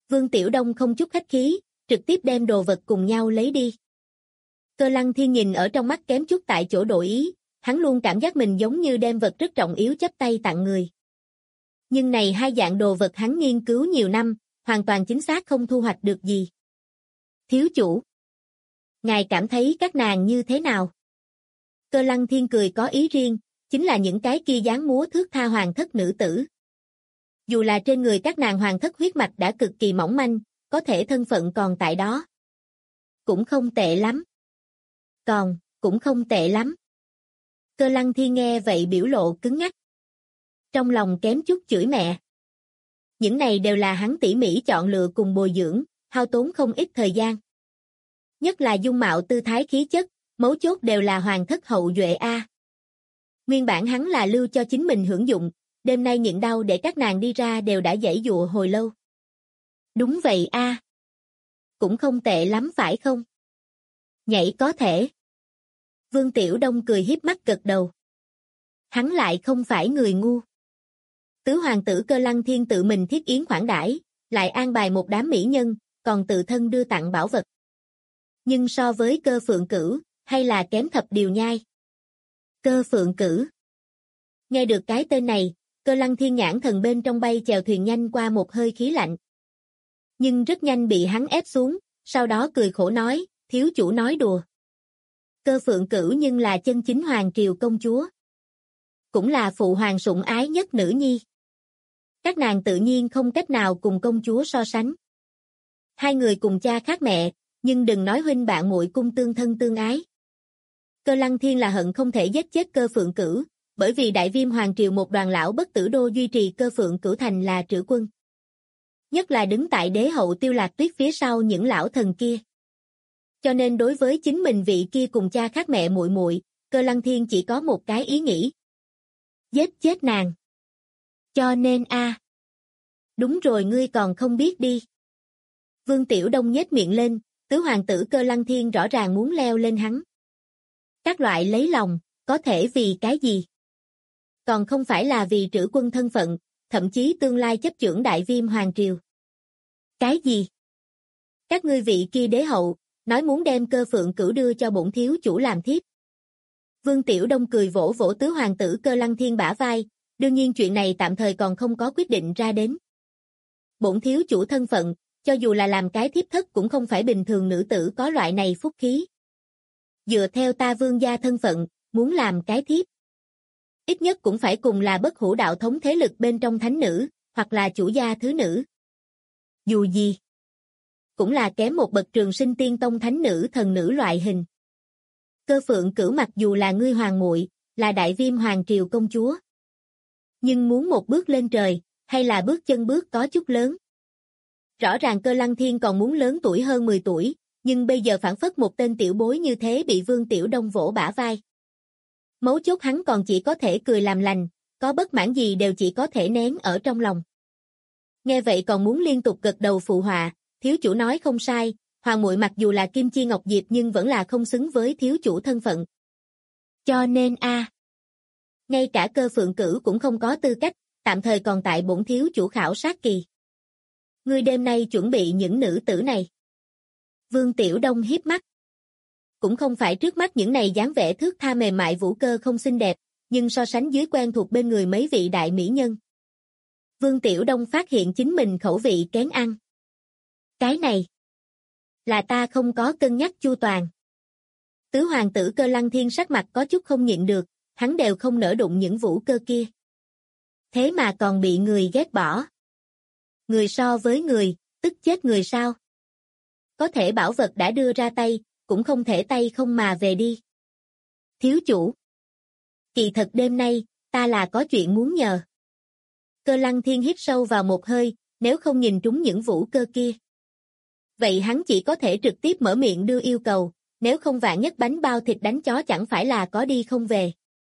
Vương Tiểu Đông không chút khách khí, trực tiếp đem đồ vật cùng nhau lấy đi. Cơ Lăng Thiên nhìn ở trong mắt kém chút tại chỗ đổi ý, hắn luôn cảm giác mình giống như đem vật rất trọng yếu chắp tay tặng người. Nhưng này hai dạng đồ vật hắn nghiên cứu nhiều năm, hoàn toàn chính xác không thu hoạch được gì. Thiếu chủ, ngài cảm thấy các nàng như thế nào? Cơ Lăng Thiên cười có ý riêng, chính là những cái kia dáng múa thước tha hoàng thất nữ tử. Dù là trên người các nàng hoàng thất huyết mạch đã cực kỳ mỏng manh, có thể thân phận còn tại đó. Cũng không tệ lắm. Cũng không tệ lắm. Cơ Lăng Thiên nghe vậy biểu lộ cứng ngắc. Trong lòng kém chút chửi mẹ. Những này đều là hắn tỉ mỉ chọn lựa cùng bồi dưỡng, hao tốn không ít thời gian. Nhất là dung mạo tư thái khí chất, mấu chốt đều là hoàng thất hậu duệ A. Nguyên bản hắn là lưu cho chính mình hưởng dụng, đêm nay nhịn đau để các nàng đi ra đều đã giãy giụa hồi lâu. Đúng vậy A. Cũng không tệ lắm phải không? Nhảy có thể. Vương Tiểu Đông cười hiếp mắt gật đầu. Hắn lại không phải người ngu. Tứ hoàng tử Cơ Lăng Thiên tự mình thiết yến khoản đãi, lại an bài một đám mỹ nhân, còn tự thân đưa tặng bảo vật. Nhưng so với Cơ Phượng Cửu, hay là kém thập điều nhai. Cơ Phượng Cửu. Nghe được cái tên này, Cơ Lăng Thiên nhãn thần bên trong bay chèo thuyền nhanh qua một hơi khí lạnh. Nhưng rất nhanh bị hắn ép xuống, sau đó cười khổ nói, thiếu chủ nói đùa. Cơ Phượng Cửu nhưng là chân chính hoàng triều công chúa. Cũng là phụ hoàng sủng ái nhất nữ nhi. Các nàng tự nhiên không cách nào cùng công chúa so sánh. Hai người cùng cha khác mẹ, nhưng đừng nói huynh bạn muội cung tương thân tương ái. Cơ Lăng Thiên là hận không thể giết chết Cơ Phượng Cửu, bởi vì Đại Viêm hoàng triều một đoàn lão bất tử đô duy trì Cơ Phượng Cửu thành là trữ quân. Nhất là đứng tại đế hậu Tiêu Lạc Tuyết phía sau những lão thần kia. Cho nên đối với chính mình vị kia cùng cha khác mẹ muội muội, Cơ Lăng Thiên chỉ có một cái ý nghĩ. Giết chết nàng. Cho nên đúng rồi ngươi còn không biết đi. Vương Tiểu Đông nhếch miệng lên, tứ hoàng tử Cơ Lăng Thiên rõ ràng muốn leo lên hắn. Các loại lấy lòng, có thể vì cái gì? Còn không phải là vì trữ quân thân phận, thậm chí tương lai chấp chưởng Đại Viêm hoàng triều. Cái gì? Các ngươi vị kia đế hậu, nói muốn đem Cơ Phượng Cửu đưa cho bổn thiếu chủ làm thiếp. Vương Tiểu Đông cười vỗ vỗ tứ hoàng tử Cơ Lăng Thiên bả vai, đương nhiên chuyện này tạm thời còn không có quyết định ra đến. Bổn thiếu chủ thân phận, cho dù là làm cái thiếp thất cũng không phải bình thường nữ tử có loại này phúc khí. Dựa theo ta vương gia thân phận, muốn làm cái thiếp. Ít nhất cũng phải cùng là bất hủ đạo thống thế lực bên trong thánh nữ, hoặc là chủ gia thứ nữ. Dù gì, cũng là kém một bậc Trường Sinh Tiên Tông thánh nữ thần nữ loại hình. Cơ Phượng Cửu mặc dù là ngươi hoàng muội, là Đại Viêm hoàng triều công chúa. Nhưng muốn một bước lên trời, hay là bước chân bước có chút lớn. Rõ ràng Cơ Lăng Thiên còn muốn lớn tuổi hơn 10 tuổi, nhưng bây giờ phản phất một tên tiểu bối như thế bị Vương Tiểu Đông vỗ bả vai. Mấu chốt hắn còn chỉ có thể cười làm lành, có bất mãn gì đều chỉ có thể nén ở trong lòng. Nghe vậy còn muốn liên tục gật đầu phụ họa, thiếu chủ nói không sai, hoàng muội mặc dù là Kim Chi Ngọc Diệp nhưng vẫn là không xứng với thiếu chủ thân phận. Cho nên ngay cả Cơ Phượng Cửu cũng không có tư cách, tạm thời còn tại bổn thiếu chủ khảo sát kỳ. Ngươi đêm nay chuẩn bị những nữ tử này. Vương Tiểu Đông hiếp mắt. Cũng không phải trước mắt những này dáng vẻ thước tha mềm mại vũ cơ không xinh đẹp, nhưng so sánh dưới quen thuộc bên người mấy vị đại mỹ nhân. Vương Tiểu Đông phát hiện chính mình khẩu vị kén ăn. Cái này là ta không có cân nhắc chu toàn. Tứ hoàng tử Cơ Lăng Thiên sắc mặt có chút không nhịn được, hắn đều không nỡ đụng những vũ cơ kia. Thế mà còn bị người ghét bỏ. Người so với người, tức chết người sao? Có thể bảo vật đã đưa ra tay, cũng không thể tay không mà về đi. Thiếu chủ. Kỳ thật đêm nay, ta là có chuyện muốn nhờ. Cơ Lăng Thiên hít sâu vào một hơi, nếu không nhìn trúng những vũ cơ kia. Vậy hắn chỉ có thể trực tiếp mở miệng đưa yêu cầu, nếu không vạn nhất bánh bao thịt đánh chó chẳng phải là có đi không về.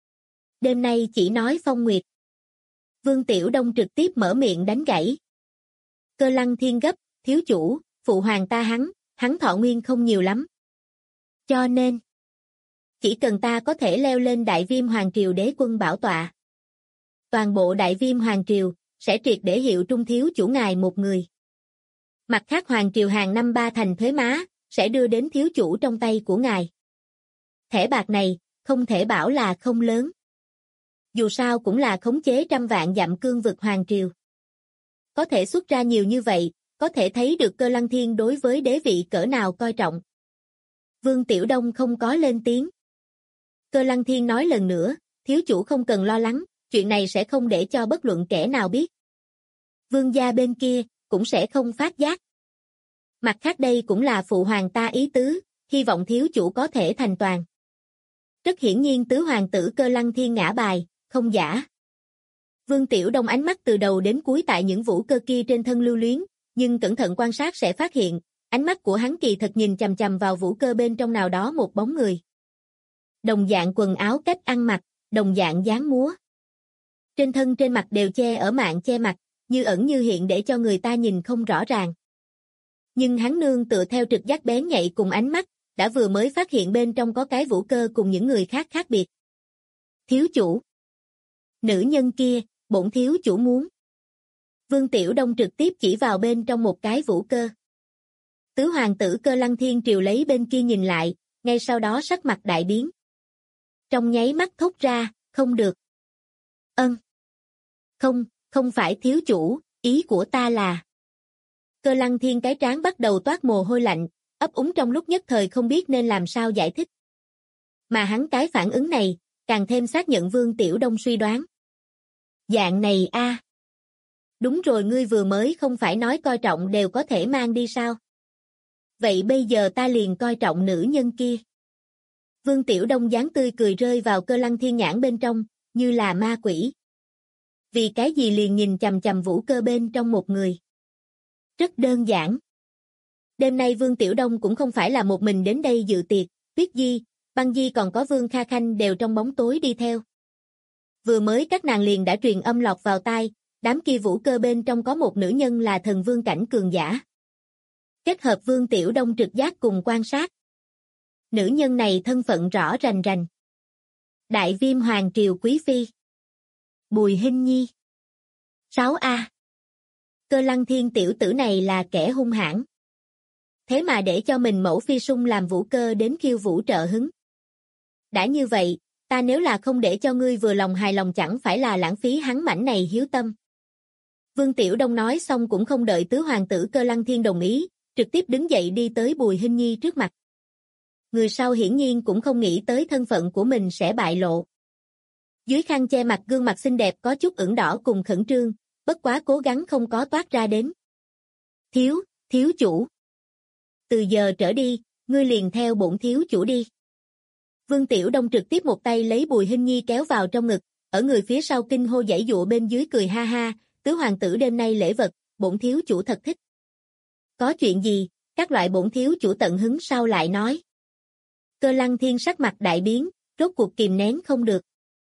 Đêm nay chỉ nói Phong Nguyệt. Vương Tiểu Đông trực tiếp mở miệng đánh gãy. Cơ Lăng Thiên gấp, thiếu chủ, phụ hoàng ta hắn thọ nguyên không nhiều lắm. Cho nên, chỉ cần ta có thể leo lên Đại Viêm hoàng triều đế quân bảo tọa. Toàn bộ Đại Viêm hoàng triều, sẽ triệt để hiệu trung thiếu chủ ngài một người. Mặt khác Hoàng triều hàng năm 3 thành thuế má, sẽ đưa đến thiếu chủ trong tay của ngài. Thẻ bạc này, không thể bảo là không lớn. Dù sao cũng là khống chế trăm vạn dặm cương vực Hoàng triều. Có thể xuất ra nhiều như vậy, có thể thấy được Cơ Lăng Thiên đối với đế vị cỡ nào coi trọng. Vương Tiểu Đông không có lên tiếng. Cơ Lăng Thiên nói lần nữa, thiếu chủ không cần lo lắng, chuyện này sẽ không để cho bất luận kẻ nào biết. Vương gia bên kia, cũng sẽ không phát giác. Mặt khác đây cũng là phụ hoàng ta ý tứ, hy vọng thiếu chủ có thể thành toàn. Rất hiển nhiên tứ hoàng tử Cơ Lăng Thiên ngã bài, không giả. Vương Tiểu Đông ánh mắt từ đầu đến cuối tại những vũ cơ kia trên thân lưu luyến, nhưng cẩn thận quan sát sẽ phát hiện, ánh mắt của hắn kỳ thật nhìn chằm chằm vào vũ cơ bên trong nào đó một bóng người. Đồng dạng quần áo cách ăn mặc, đồng dạng dáng múa. Trên thân trên mặt đều che ở mạng che mặt, như ẩn như hiện để cho người ta nhìn không rõ ràng. Nhưng hắn nương tựa theo trực giác bén nhạy cùng ánh mắt, đã vừa mới phát hiện bên trong có cái vũ cơ cùng những người khác khác biệt. Thiếu chủ. Nữ nhân kia, bổn thiếu chủ muốn. Vương Tiểu Đông trực tiếp chỉ vào bên trong một cái vũ cơ. Tứ hoàng tử Cơ Lăng Thiên triều lấy bên kia nhìn lại, ngay sau đó sắc mặt đại biến. Trong nháy mắt thốt ra, không được. Không phải thiếu chủ, ý của ta là. Cơ Lăng Thiên cái trán bắt đầu toát mồ hôi lạnh, ấp úng trong lúc nhất thời không biết nên làm sao giải thích. Mà hắn cái phản ứng này, càng thêm xác nhận Vương Tiểu Đông suy đoán. Dạng này a. Đúng rồi, ngươi vừa mới không phải nói coi trọng đều có thể mang đi sao? Vậy bây giờ ta liền coi trọng nữ nhân kia. Vương Tiểu Đông dáng tươi cười rơi vào Cơ Lăng Thiên nhãn bên trong, như là ma quỷ. Vì cái gì liền nhìn chằm chằm vũ cơ bên trong một người? Rất đơn giản. Đêm nay Vương Tiểu Đông cũng không phải là một mình đến đây dự tiệc, Tuyết Di, Băng Di còn có Vương Kha Khanh đều trong bóng tối đi theo. Vừa mới các nàng liền đã truyền âm lọt vào tai, đám kia vũ cơ bên trong có một nữ nhân là thần vương cảnh cường giả. Kết hợp Vương Tiểu Đông trực giác cùng quan sát. Nữ nhân này thân phận rõ rành rành. Đại Viêm Hoàng triều quý phi. Bùi Hinh Nhi. 6A. Cơ Lăng Thiên tiểu tử này là kẻ hung hãn. Thế mà để cho mình mẫu phi sung làm vũ cơ đến khiêu vũ trợ hứng. Đã như vậy, ta nếu là không để cho ngươi vừa lòng hài lòng chẳng phải là lãng phí hắn mảnh này hiếu tâm. Vương Tiểu Đông nói xong cũng không đợi tứ hoàng tử Cơ Lăng Thiên đồng ý, trực tiếp đứng dậy đi tới Bùi Hinh Nhi trước mặt. Người sau hiển nhiên cũng không nghĩ tới thân phận của mình sẽ bại lộ. Dưới khăn che mặt gương mặt xinh đẹp có chút ửng đỏ cùng khẩn trương, bất quá cố gắng không có toát ra đến. Thiếu chủ. Từ giờ trở đi, ngươi liền theo bổn thiếu chủ đi. Vương Tiểu Đông trực tiếp một tay lấy Bùi Hinh Nhi kéo vào trong ngực, ở người phía sau kinh hô giãy giụa bên dưới cười ha ha, tứ hoàng tử đêm nay lễ vật, bổn thiếu chủ thật thích. Có chuyện gì, các loại bổn thiếu chủ tận hứng sau lại nói. Cơ Lăng Thiên sắc mặt đại biến, rốt cuộc kìm nén không được.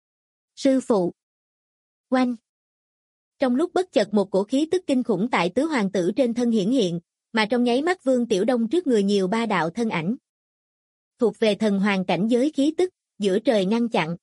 Sư phụ. Oanh. Trong lúc bất chợt một cổ khí tức kinh khủng tại tứ hoàng tử trên thân hiển hiện, mà trong nháy mắt Vương Tiểu Đông trước người nhiều ba đạo thân ảnh. Thuộc về thần hoàng cảnh giới khí tức, giữa trời ngăn chặn.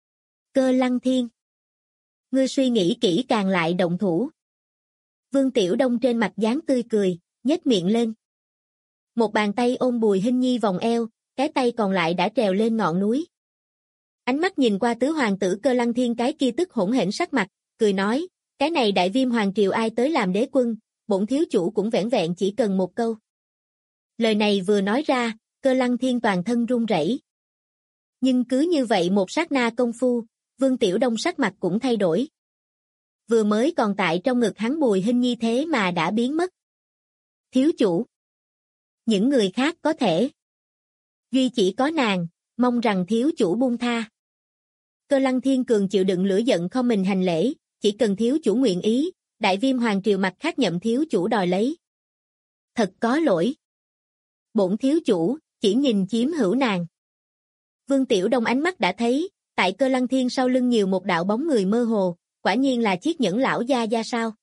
Cơ Lăng Thiên. Ngươi suy nghĩ kỹ càng lại động thủ. Vương Tiểu Đông trên mặt dáng tươi cười, nhếch miệng lên. Một bàn tay ôm Bùi Hinh Nhi vòng eo, cái tay còn lại đã trèo lên ngọn núi. Ánh mắt nhìn qua tứ hoàng tử Cơ Lăng Thiên cái kia tức hỗn hển sắc mặt, cười nói, cái này Đại Viêm Hoàng triều ai tới làm đế quân, bổn thiếu chủ cũng vẻn vẹn chỉ cần một câu. Lời này vừa nói ra, Cơ Lăng Thiên toàn thân run rẩy. Nhưng cứ như vậy một sát na công phu, Vương Tiểu Đông sắc mặt cũng thay đổi. Vừa mới còn tại trong ngực hắn Bùi Hinh Nhi thế mà đã biến mất. Thiếu chủ. Những người khác có thể. Duy chỉ có nàng, mong rằng thiếu chủ buông tha. Cơ Lăng Thiên cường chịu đựng lửa giận không mình hành lễ, chỉ cần thiếu chủ nguyện ý, Đại Viêm Hoàng triều mặt khác nhậm thiếu chủ đòi lấy. Thật có lỗi. Bổn thiếu chủ, chỉ nhìn chiếm hữu nàng. Vương Tiểu Đông ánh mắt đã thấy, tại Cơ Lăng Thiên sau lưng nhiều một đạo bóng người mơ hồ, quả nhiên là Chiết Nhẫn lão gia sao.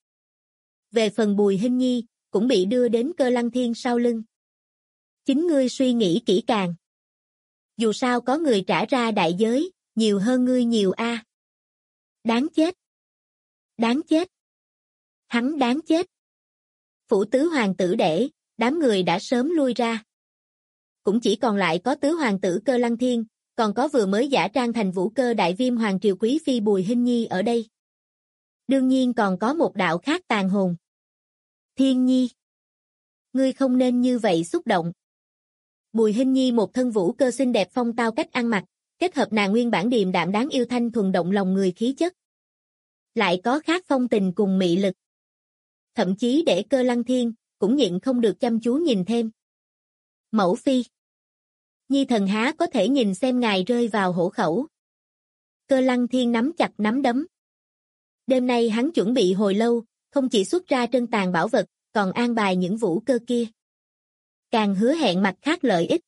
Về phần Bùi Hinh Nhi, cũng bị đưa đến Cơ Lăng Thiên sau lưng. Chính ngươi suy nghĩ kỹ càng. Dù sao có người trả ra đại giới, nhiều hơn ngươi nhiều a. Đáng chết. Đáng chết. Hắn đáng chết. Phủ tứ hoàng tử để, đám người đã sớm lui ra. Cũng chỉ còn lại có tứ hoàng tử Cơ Lăng Thiên, còn có vừa mới giả trang thành Vũ Cơ Đại Viêm Hoàng Triều Quý Phi Bùi Hinh Nhi ở đây. Đương nhiên còn có một đạo khác tàn hồn. Thiên Nhi, ngươi không nên như vậy xúc động. Bùi Hinh Nhi một thân vũ cơ xinh đẹp phong tao cách ăn mặc, kết hợp nàng nguyên bản điềm đạm đáng yêu thanh thuần động lòng người khí chất. Lại có khác phong tình cùng mị lực. Thậm chí để Cơ Lăng Thiên, cũng nhịn không được chăm chú nhìn thêm. Mẫu phi. Nhi thần há có thể nhìn xem ngài rơi vào hổ khẩu. Cơ Lăng Thiên nắm chặt nắm đấm. Đêm nay hắn chuẩn bị hồi lâu, không chỉ xuất ra trân tàn bảo vật, còn an bài những vũ cơ kia. Càng hứa hẹn mặt khác lợi ích.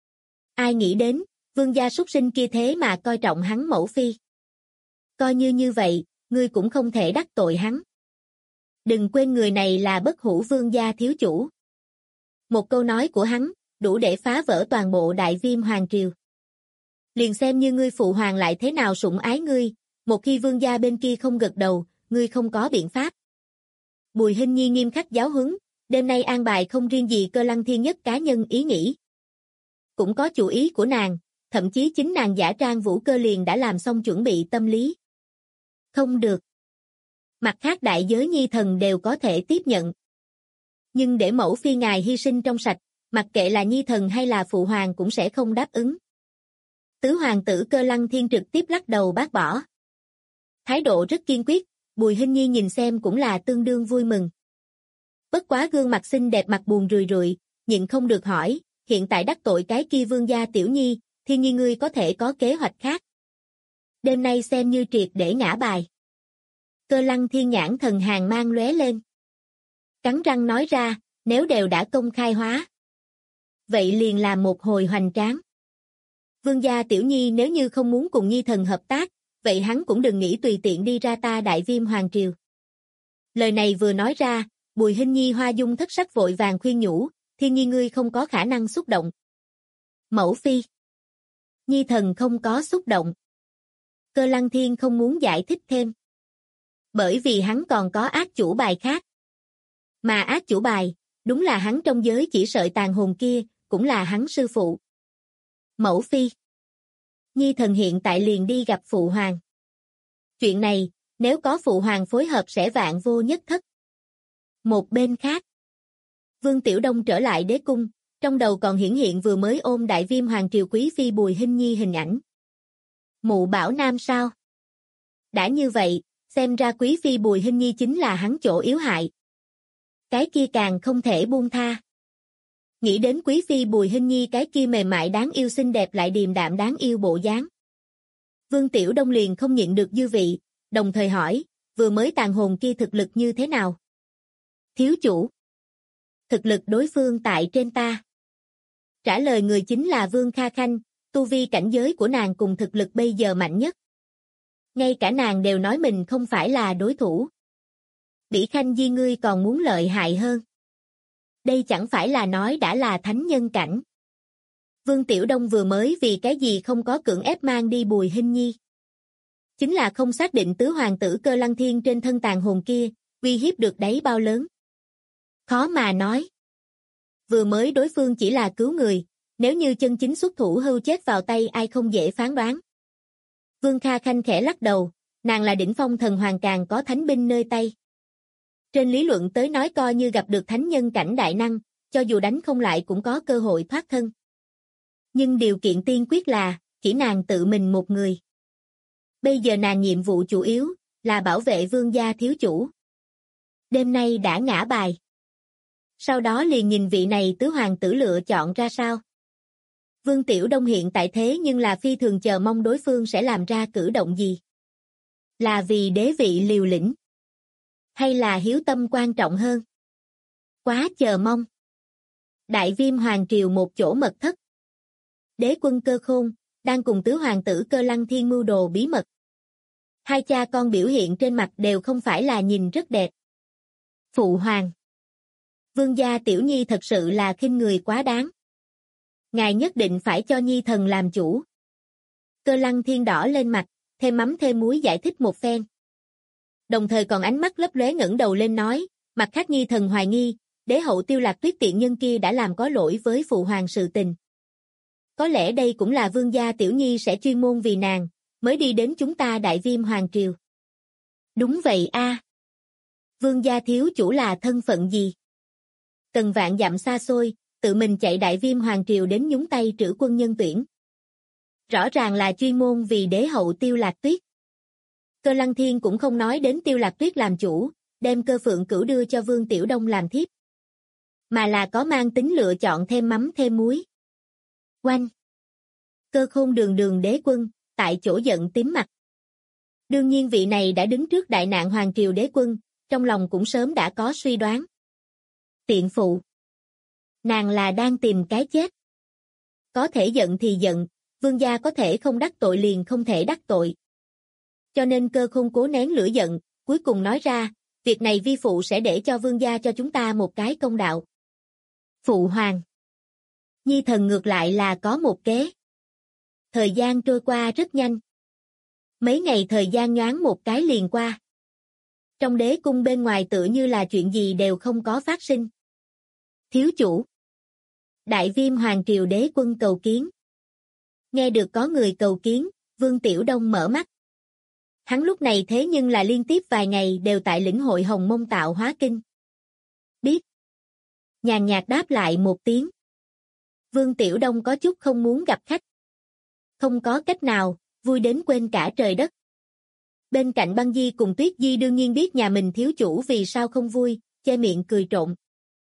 Ai nghĩ đến, vương gia súc sinh kia thế mà coi trọng hắn mẫu phi. Coi như vậy, ngươi cũng không thể đắc tội hắn. Đừng quên người này là bất hủ vương gia thiếu chủ. Một câu nói của hắn, đủ để phá vỡ toàn bộ Đại Viêm Hoàng Triều. Liền xem như ngươi phụ hoàng lại thế nào sủng ái ngươi, một khi vương gia bên kia không gật đầu, ngươi không có biện pháp. Bùi Hinh Nhi nghiêm khắc giáo huấn, đêm nay an bài không riêng gì Cơ Lăng Thiên nhất cá nhân ý nghĩ. Cũng có chủ ý của nàng, thậm chí chính nàng giả trang vũ cơ liền đã làm xong chuẩn bị tâm lý. Không được. Mặt khác đại giới Nhi thần đều có thể tiếp nhận. Nhưng để mẫu phi ngài hy sinh trong sạch, mặc kệ là Nhi thần hay là phụ hoàng cũng sẽ không đáp ứng. Tứ hoàng tử Cơ Lăng Thiên trực tiếp lắc đầu bác bỏ. Thái độ rất kiên quyết, Bùi Hinh Nhi nhìn xem cũng là tương đương vui mừng. Bất quá gương mặt xinh đẹp mặt buồn rười rượi, nhịn không được hỏi, hiện tại đắc tội cái kia vương gia tiểu nhi, Thiên Nhi ngươi có thể có kế hoạch khác. Đêm nay xem như triệt để ngã bài. Cơ Lăng Thiên nhãn thần hàn mang lóe lên. Cắn răng nói ra, nếu đều đã công khai hóa. Vậy liền làm một hồi hoành tráng. Vương gia tiểu nhi nếu như không muốn cùng Nhi thần hợp tác, vậy hắn cũng đừng nghĩ tùy tiện đi ra ta Đại Viêm Hoàng Triều. Lời này vừa nói ra, Bùi Hinh Nhi hoa dung thất sắc vội vàng khuyên nhủ, Thiên Nhi ngươi không có khả năng xúc động. Mẫu phi. Nhi thần không có xúc động. Cơ Lăng Thiên không muốn giải thích thêm. Bởi vì hắn còn có ác chủ bài khác. Mà ác chủ bài, đúng là hắn trong giới chỉ sợi tàn hồn kia, cũng là hắn sư phụ. Mẫu phi. Nhi thần hiện tại liền đi gặp phụ hoàng. Chuyện này, nếu có phụ hoàng phối hợp sẽ vạn vô nhất thất. Một bên khác, Vương Tiểu Đông trở lại đế cung, trong đầu còn hiển hiện vừa mới ôm Đại Viêm Hoàng Triều Quý Phi Bùi Hinh Nhi hình ảnh. Mụ bảo nam sao? Đã như vậy, xem ra Quý Phi Bùi Hinh Nhi chính là hắn chỗ yếu hại. Cái kia càng không thể buông tha. Nghĩ đến Quý Phi Bùi Hinh Nhi cái kia mềm mại đáng yêu xinh đẹp lại điềm đạm đáng yêu bộ dáng. Vương Tiểu Đông liền không nhịn được dư vị, đồng thời hỏi, vừa mới tàn hồn kia thực lực như thế nào? Thiếu chủ. Thực lực đối phương tại trên ta. Trả lời người chính là Vương Kha Khanh, tu vi cảnh giới của nàng cùng thực lực bây giờ mạnh nhất. Ngay cả nàng đều nói mình không phải là đối thủ. Bỉ Khanh Di ngươi còn muốn lợi hại hơn. Đây chẳng phải là nói đã là thánh nhân cảnh. Vương Tiểu Đông vừa mới vì cái gì không có cưỡng ép mang đi Bùi Hinh Nhi. Chính là không xác định tứ hoàng tử Cơ Lăng Thiên trên thân tàn hồn kia, uy hiếp được đấy bao lớn. Khó mà nói. Vừa mới đối phương chỉ là cứu người, nếu như chân chính xuất thủ hưu chết vào tay ai không dễ phán đoán. Vương Kha Khanh khẽ lắc đầu, nàng là đỉnh phong thần hoàng càng có thánh binh nơi tay. Trên lý luận tới nói coi như gặp được thánh nhân cảnh đại năng, cho dù đánh không lại cũng có cơ hội thoát thân. Nhưng điều kiện tiên quyết là, chỉ nàng tự mình một người. Bây giờ nàng nhiệm vụ chủ yếu, là bảo vệ vương gia thiếu chủ. Đêm nay đã ngã bài. Sau đó liền nhìn vị này tứ hoàng tử lựa chọn ra sao. Vương Tiểu Đông hiện tại thế nhưng là phi thường chờ mong đối phương sẽ làm ra cử động gì. Là vì đế vị liều lĩnh. Hay là hiếu tâm quan trọng hơn? Quá chờ mong. Đại Viêm Hoàng Triều một chỗ mật thất. Đế quân Cơ Khôn, đang cùng tứ hoàng tử Cơ Lăng Thiên mưu đồ bí mật. Hai cha con biểu hiện trên mặt đều không phải là nhìn rất đẹp. Phụ hoàng. Vương gia tiểu nhi thật sự là khinh người quá đáng. Ngài nhất định phải cho nhi thần làm chủ. Cơ Lăng Thiên đỏ lên mặt, thêm mắm thêm muối giải thích một phen. Đồng thời còn ánh mắt lấp lóe ngẩng đầu lên nói, mặt khác nhi thần hoài nghi, đế hậu Tiêu Lạc Tuyết tiện nhân kia đã làm có lỗi với phụ hoàng sự tình. Có lẽ đây cũng là vương gia tiểu nhi sẽ chuyên môn vì nàng, mới đi đến chúng ta Đại Viêm Hoàng Triều. Đúng vậy a. Vương gia thiếu chủ là thân phận gì? Cần vạn dặm xa xôi, tự mình chạy Đại Viêm Hoàng Triều đến nhúng tay trữ quân nhân tuyển. Rõ ràng là chuyên môn vì đế hậu Tiêu Lạc Tuyết. Cơ Lăng Thiên cũng không nói đến Tiêu Lạc Tuyết làm chủ, đem Cơ Phượng Cửu đưa cho Vương Tiểu Đông làm thiếp. Mà là có mang tính lựa chọn thêm mắm thêm muối. Oanh! Cơ Khôn đường đường đế quân, tại chỗ giận tím mặt. Đương nhiên vị này đã đứng trước đại nạn Hoàng Triều đế quân, trong lòng cũng sớm đã có suy đoán. Tiện phụ! Nàng là đang tìm cái chết. Có thể giận thì giận, vương gia có thể không đắc tội liền không thể đắc tội. Cho nên Cơ Khôn cố nén lửa giận, cuối cùng nói ra, việc này vi phụ sẽ để cho vương gia cho chúng ta một cái công đạo. Phụ hoàng. Nhi thần ngược lại là có một kế. Thời gian trôi qua rất nhanh. Mấy ngày thời gian nhoáng một cái liền qua. Trong đế cung bên ngoài tựa như là chuyện gì đều không có phát sinh. Thiếu chủ. Đại Viêm Hoàng Triều đế quân cầu kiến. Nghe được có người cầu kiến, Vương Tiểu Đông mở mắt. Hắn lúc này thế nhưng là liên tiếp vài ngày đều tại lĩnh hội Hồng Mông Tạo Hóa Kinh. Biết. Nhàn nhạt đáp lại một tiếng. Vương Tiểu Đông có chút không muốn gặp khách. Không có cách nào, vui đến quên cả trời đất. Bên cạnh Băng Di cùng Tuyết Di đương nhiên biết nhà mình thiếu chủ vì sao không vui, che miệng cười trộn.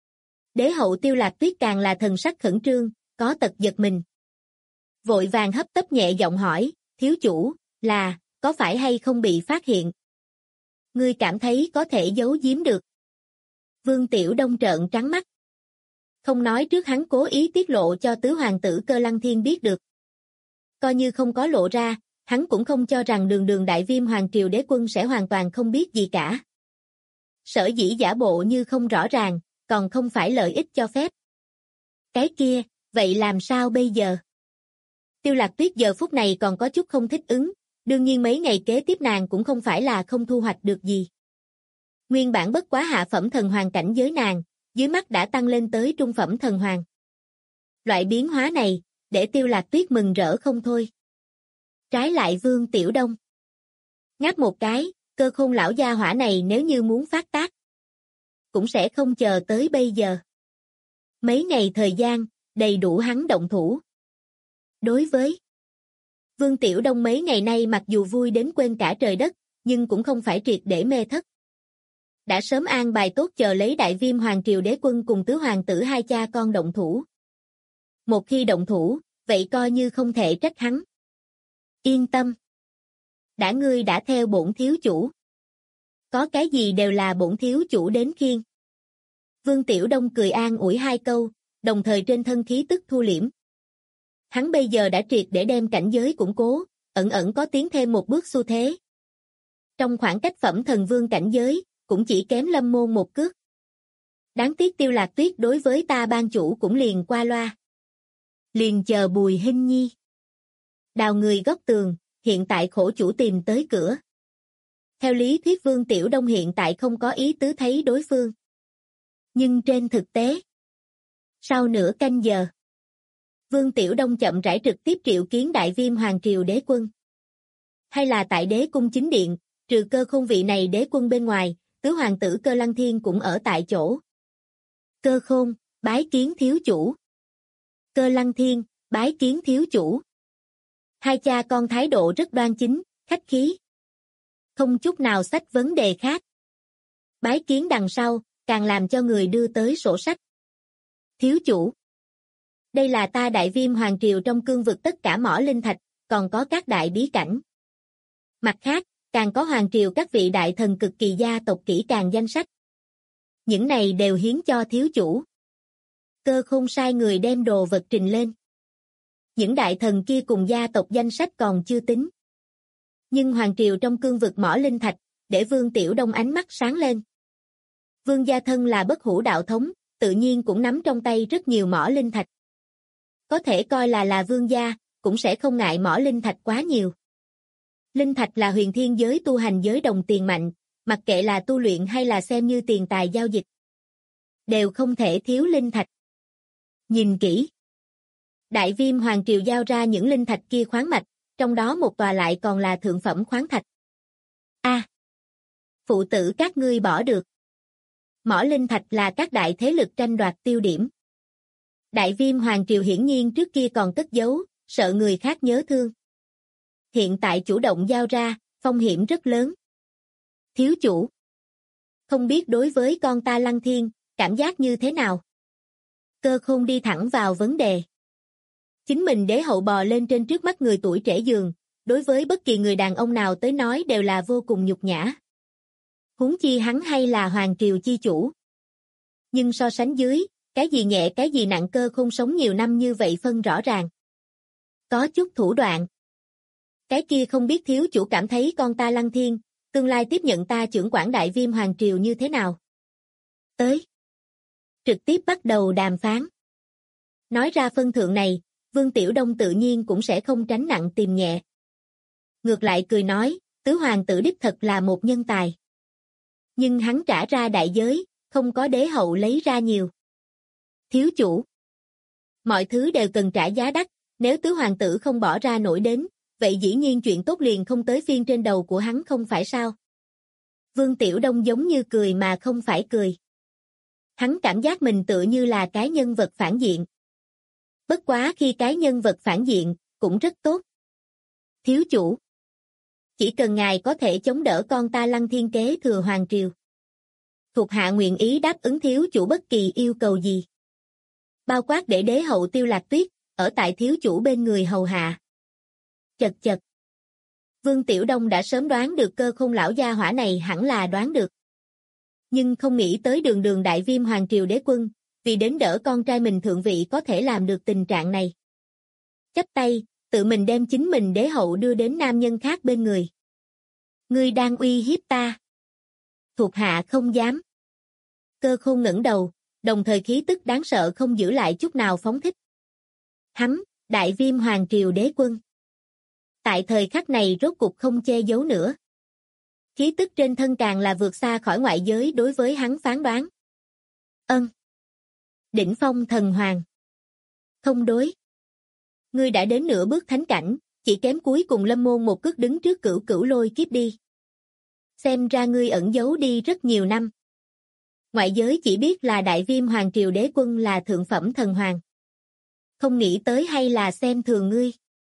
Đế hậu Tiêu Lạc Tuyết càng là thần sắc khẩn trương, có tật giật mình. Vội vàng hấp tấp nhẹ giọng hỏi, thiếu chủ, là, có phải hay không bị phát hiện? Ngươi cảm thấy có thể giấu giếm được. Vương Tiểu Đông trợn trắng mắt. Không nói trước hắn cố ý tiết lộ cho tứ hoàng tử Cơ Lăng Thiên biết được. Coi như không có lộ ra, hắn cũng không cho rằng đường đường Đại Viêm Hoàng Triều đế quân sẽ hoàn toàn không biết gì cả. Sở dĩ giả bộ như không rõ ràng, còn không phải lợi ích cho phép. Cái kia, vậy làm sao bây giờ? Tiêu Lạc Tuyết giờ phút này còn có chút không thích ứng, đương nhiên mấy ngày kế tiếp nàng cũng không phải là không thu hoạch được gì. Nguyên bản bất quá hạ phẩm thần hoàng cảnh giới nàng, dưới mắt đã tăng lên tới trung phẩm thần hoàng. Loại biến hóa này, để Tiêu Lạc Tuyết mừng rỡ không thôi. Trái lại Vương Tiểu Đông. Ngáp một cái, Cơ Khôn lão gia hỏa này nếu như muốn phát tác, cũng sẽ không chờ tới bây giờ. Mấy ngày thời gian, đầy đủ hắn động thủ. Đối với Vương Tiểu Đông mấy ngày nay mặc dù vui đến quên cả trời đất, nhưng cũng không phải triệt để mê thất. Đã sớm an bài tốt chờ lấy Đại Viêm Hoàng Triều đế quân cùng tứ hoàng tử hai cha con động thủ. Một khi động thủ, vậy coi như không thể trách hắn. Yên tâm. Đã ngươi đã theo bổn thiếu chủ. Có cái gì đều là bổn thiếu chủ đến khiêng. Vương Tiểu Đông cười an ủi hai câu, đồng thời trên thân khí tức thu liễm. Hắn bây giờ đã triệt để đem cảnh giới củng cố, ẩn ẩn có tiến thêm một bước xu thế. Trong khoảng cách phẩm thần vương cảnh giới, cũng chỉ kém Lâm Môn một cước. Đáng tiếc Tiêu Lạc Tuyết đối với ta ban chủ cũng liền qua loa. Liền chờ Bùi Hinh Nhi. Đào người góc tường, hiện tại khổ chủ tìm tới cửa. Theo lý thuyết Vương Tiểu Đông hiện tại không có ý tứ thấy đối phương. Nhưng trên thực tế, sau nửa canh giờ, Vương Tiểu Đông chậm rãi trực tiếp triệu kiến Đại Viêm Hoàng Triều đế quân. Hay là tại đế cung chính điện, trừ Cơ Khôn vị này đế quân bên ngoài, tứ hoàng tử Cơ Lăng Thiên cũng ở tại chỗ. Cơ Khôn, bái kiến thiếu chủ. Cơ Lăng Thiên, bái kiến thiếu chủ. Hai cha con thái độ rất đoan chính, khách khí. Không chút nào xách vấn đề khác. Bái kiến đằng sau, càng làm cho người đưa tới sổ sách. Thiếu chủ. Đây là ta Đại Viêm Hoàng Triều trong cương vực tất cả mỏ linh thạch, còn có các đại bí cảnh. Mặt khác, càng có Hoàng Triều các vị đại thần cực kỳ gia tộc kỹ càng danh sách. Những này đều hiến cho thiếu chủ. Cơ Khôn sai người đem đồ vật trình lên. Những đại thần kia cùng gia tộc danh sách còn chưa tính. Nhưng Hoàng Triều trong cương vực mỏ linh thạch, để Vương Tiểu Đông ánh mắt sáng lên. Vương gia thân là bất hủ đạo thống, tự nhiên cũng nắm trong tay rất nhiều mỏ linh thạch. Có thể coi là vương gia, cũng sẽ không ngại mỏ linh thạch quá nhiều. Linh thạch là huyền thiên giới tu hành giới đồng tiền mạnh, mặc kệ là tu luyện hay là xem như tiền tài giao dịch. đều không thể thiếu linh thạch. Nhìn kỹ. Đại Viêm Hoàng Triều giao ra những linh thạch kia khoáng mạch, trong đó một tòa lại còn là thượng phẩm khoáng thạch. Phụ tử các ngươi bỏ được. Mỏ linh thạch là các đại thế lực tranh đoạt tiêu điểm. Đại Viêm Hoàng Triều hiển nhiên trước kia còn cất giấu, sợ người khác nhớ thương. Hiện tại chủ động giao ra, phong hiểm rất lớn. Thiếu chủ. Không biết đối với con ta Lăng Thiên, cảm giác như thế nào? Cơ Khôn đi thẳng vào vấn đề. Chính mình đế hậu bò lên trên trước mắt người tuổi trẻ giường, đối với bất kỳ người đàn ông nào tới nói đều là vô cùng nhục nhã. Huống chi hắn hay là Hoàng Triều chi chủ. Nhưng so sánh dưới, cái gì nhẹ cái gì nặng Cơ Khôn sống nhiều năm như vậy phân rõ ràng. Có chút thủ đoạn. Cái kia không biết thiếu chủ cảm thấy con ta Lăng Thiên, tương lai tiếp nhận ta trưởng quản Đại Viêm Hoàng Triều như thế nào? Tới. Trực tiếp bắt đầu đàm phán. Nói ra phân thượng này, Vương Tiểu Đông tự nhiên cũng sẽ không tránh nặng tìm nhẹ. Ngược lại cười nói, tứ hoàng tử đích thật là một nhân tài. Nhưng hắn trả ra đại giới, không có đế hậu lấy ra nhiều. Thiếu chủ. Mọi thứ đều cần trả giá đắt, nếu tứ hoàng tử không bỏ ra nổi đến, vậy dĩ nhiên chuyện tốt liền không tới phiên trên đầu của hắn không phải sao? Vương Tiểu Đông giống như cười mà không phải cười. Hắn cảm giác mình tựa như là cái nhân vật phản diện. Bất quá khi cái nhân vật phản diện, cũng rất tốt. Thiếu chủ. Chỉ cần ngài có thể chống đỡ con ta Lăng Thiên kế thừa Hoàng Triều. Thuộc hạ nguyện ý đáp ứng thiếu chủ bất kỳ yêu cầu gì. Bao quát để đế hậu Tiêu Lạc Tuyết, ở tại thiếu chủ bên người hầu hạ. Chật chật. Vương Tiểu Đông đã sớm đoán được Cơ Khôn lão gia hỏa này hẳn là đoán được. Nhưng không nghĩ tới đường đường Đại Viêm Hoàng Triều đế quân, vì đến đỡ con trai mình thượng vị có thể làm được tình trạng này. Chắp tay, tự mình đem chính mình đế hậu đưa đến nam nhân khác bên người. Ngươi đang uy hiếp ta. Thuộc hạ không dám. Cơ Khôn ngẩng đầu, đồng thời khí tức đáng sợ không giữ lại chút nào phóng thích. Hắn, Đại Viêm Hoàng Triều đế quân. Tại thời khắc này rốt cục không che giấu nữa. Khí tức trên thân càng là vượt xa khỏi ngoại giới đối với hắn phán đoán. Đỉnh phong thần hoàng. Không đối. Ngươi đã đến nửa bước thánh cảnh, chỉ kém cuối cùng Lâm Môn một cước đứng trước Cửu Cửu Lôi Kiếp đi. Xem ra ngươi ẩn giấu đi rất nhiều năm. Ngoại giới chỉ biết là Đại Viêm Hoàng Triều đế quân là thượng phẩm thần hoàng. Không nghĩ tới hay là xem thường ngươi.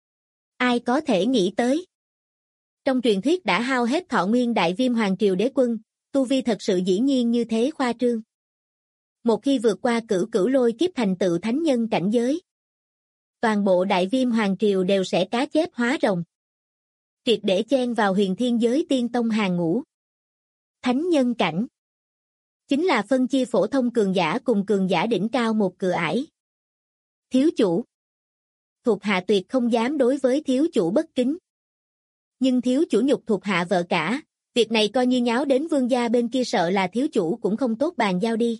Ai có thể nghĩ tới? Trong truyền thuyết đã hao hết thọ nguyên Đại Viêm Hoàng Triều đế quân, tu vi thật sự dĩ nhiên như thế khoa trương. Một khi vượt qua Cửu Cửu Lôi Kiếp thành tựu thánh nhân cảnh giới, toàn bộ Đại Viêm Hoàng Triều đều sẽ cá chép hóa rồng. Triệt để chen vào huyền thiên giới tiên tông hàng ngũ. Thánh nhân cảnh chính là phân chia phổ thông cường giả cùng cường giả đỉnh cao một cửa ải. Thiếu chủ. Thuộc hạ tuyệt không dám đối với thiếu chủ bất kính. Nhưng thiếu chủ nhục thuộc hạ vợ cả, việc này coi như nháo đến vương gia bên kia sợ là thiếu chủ cũng không tốt bàn giao đi.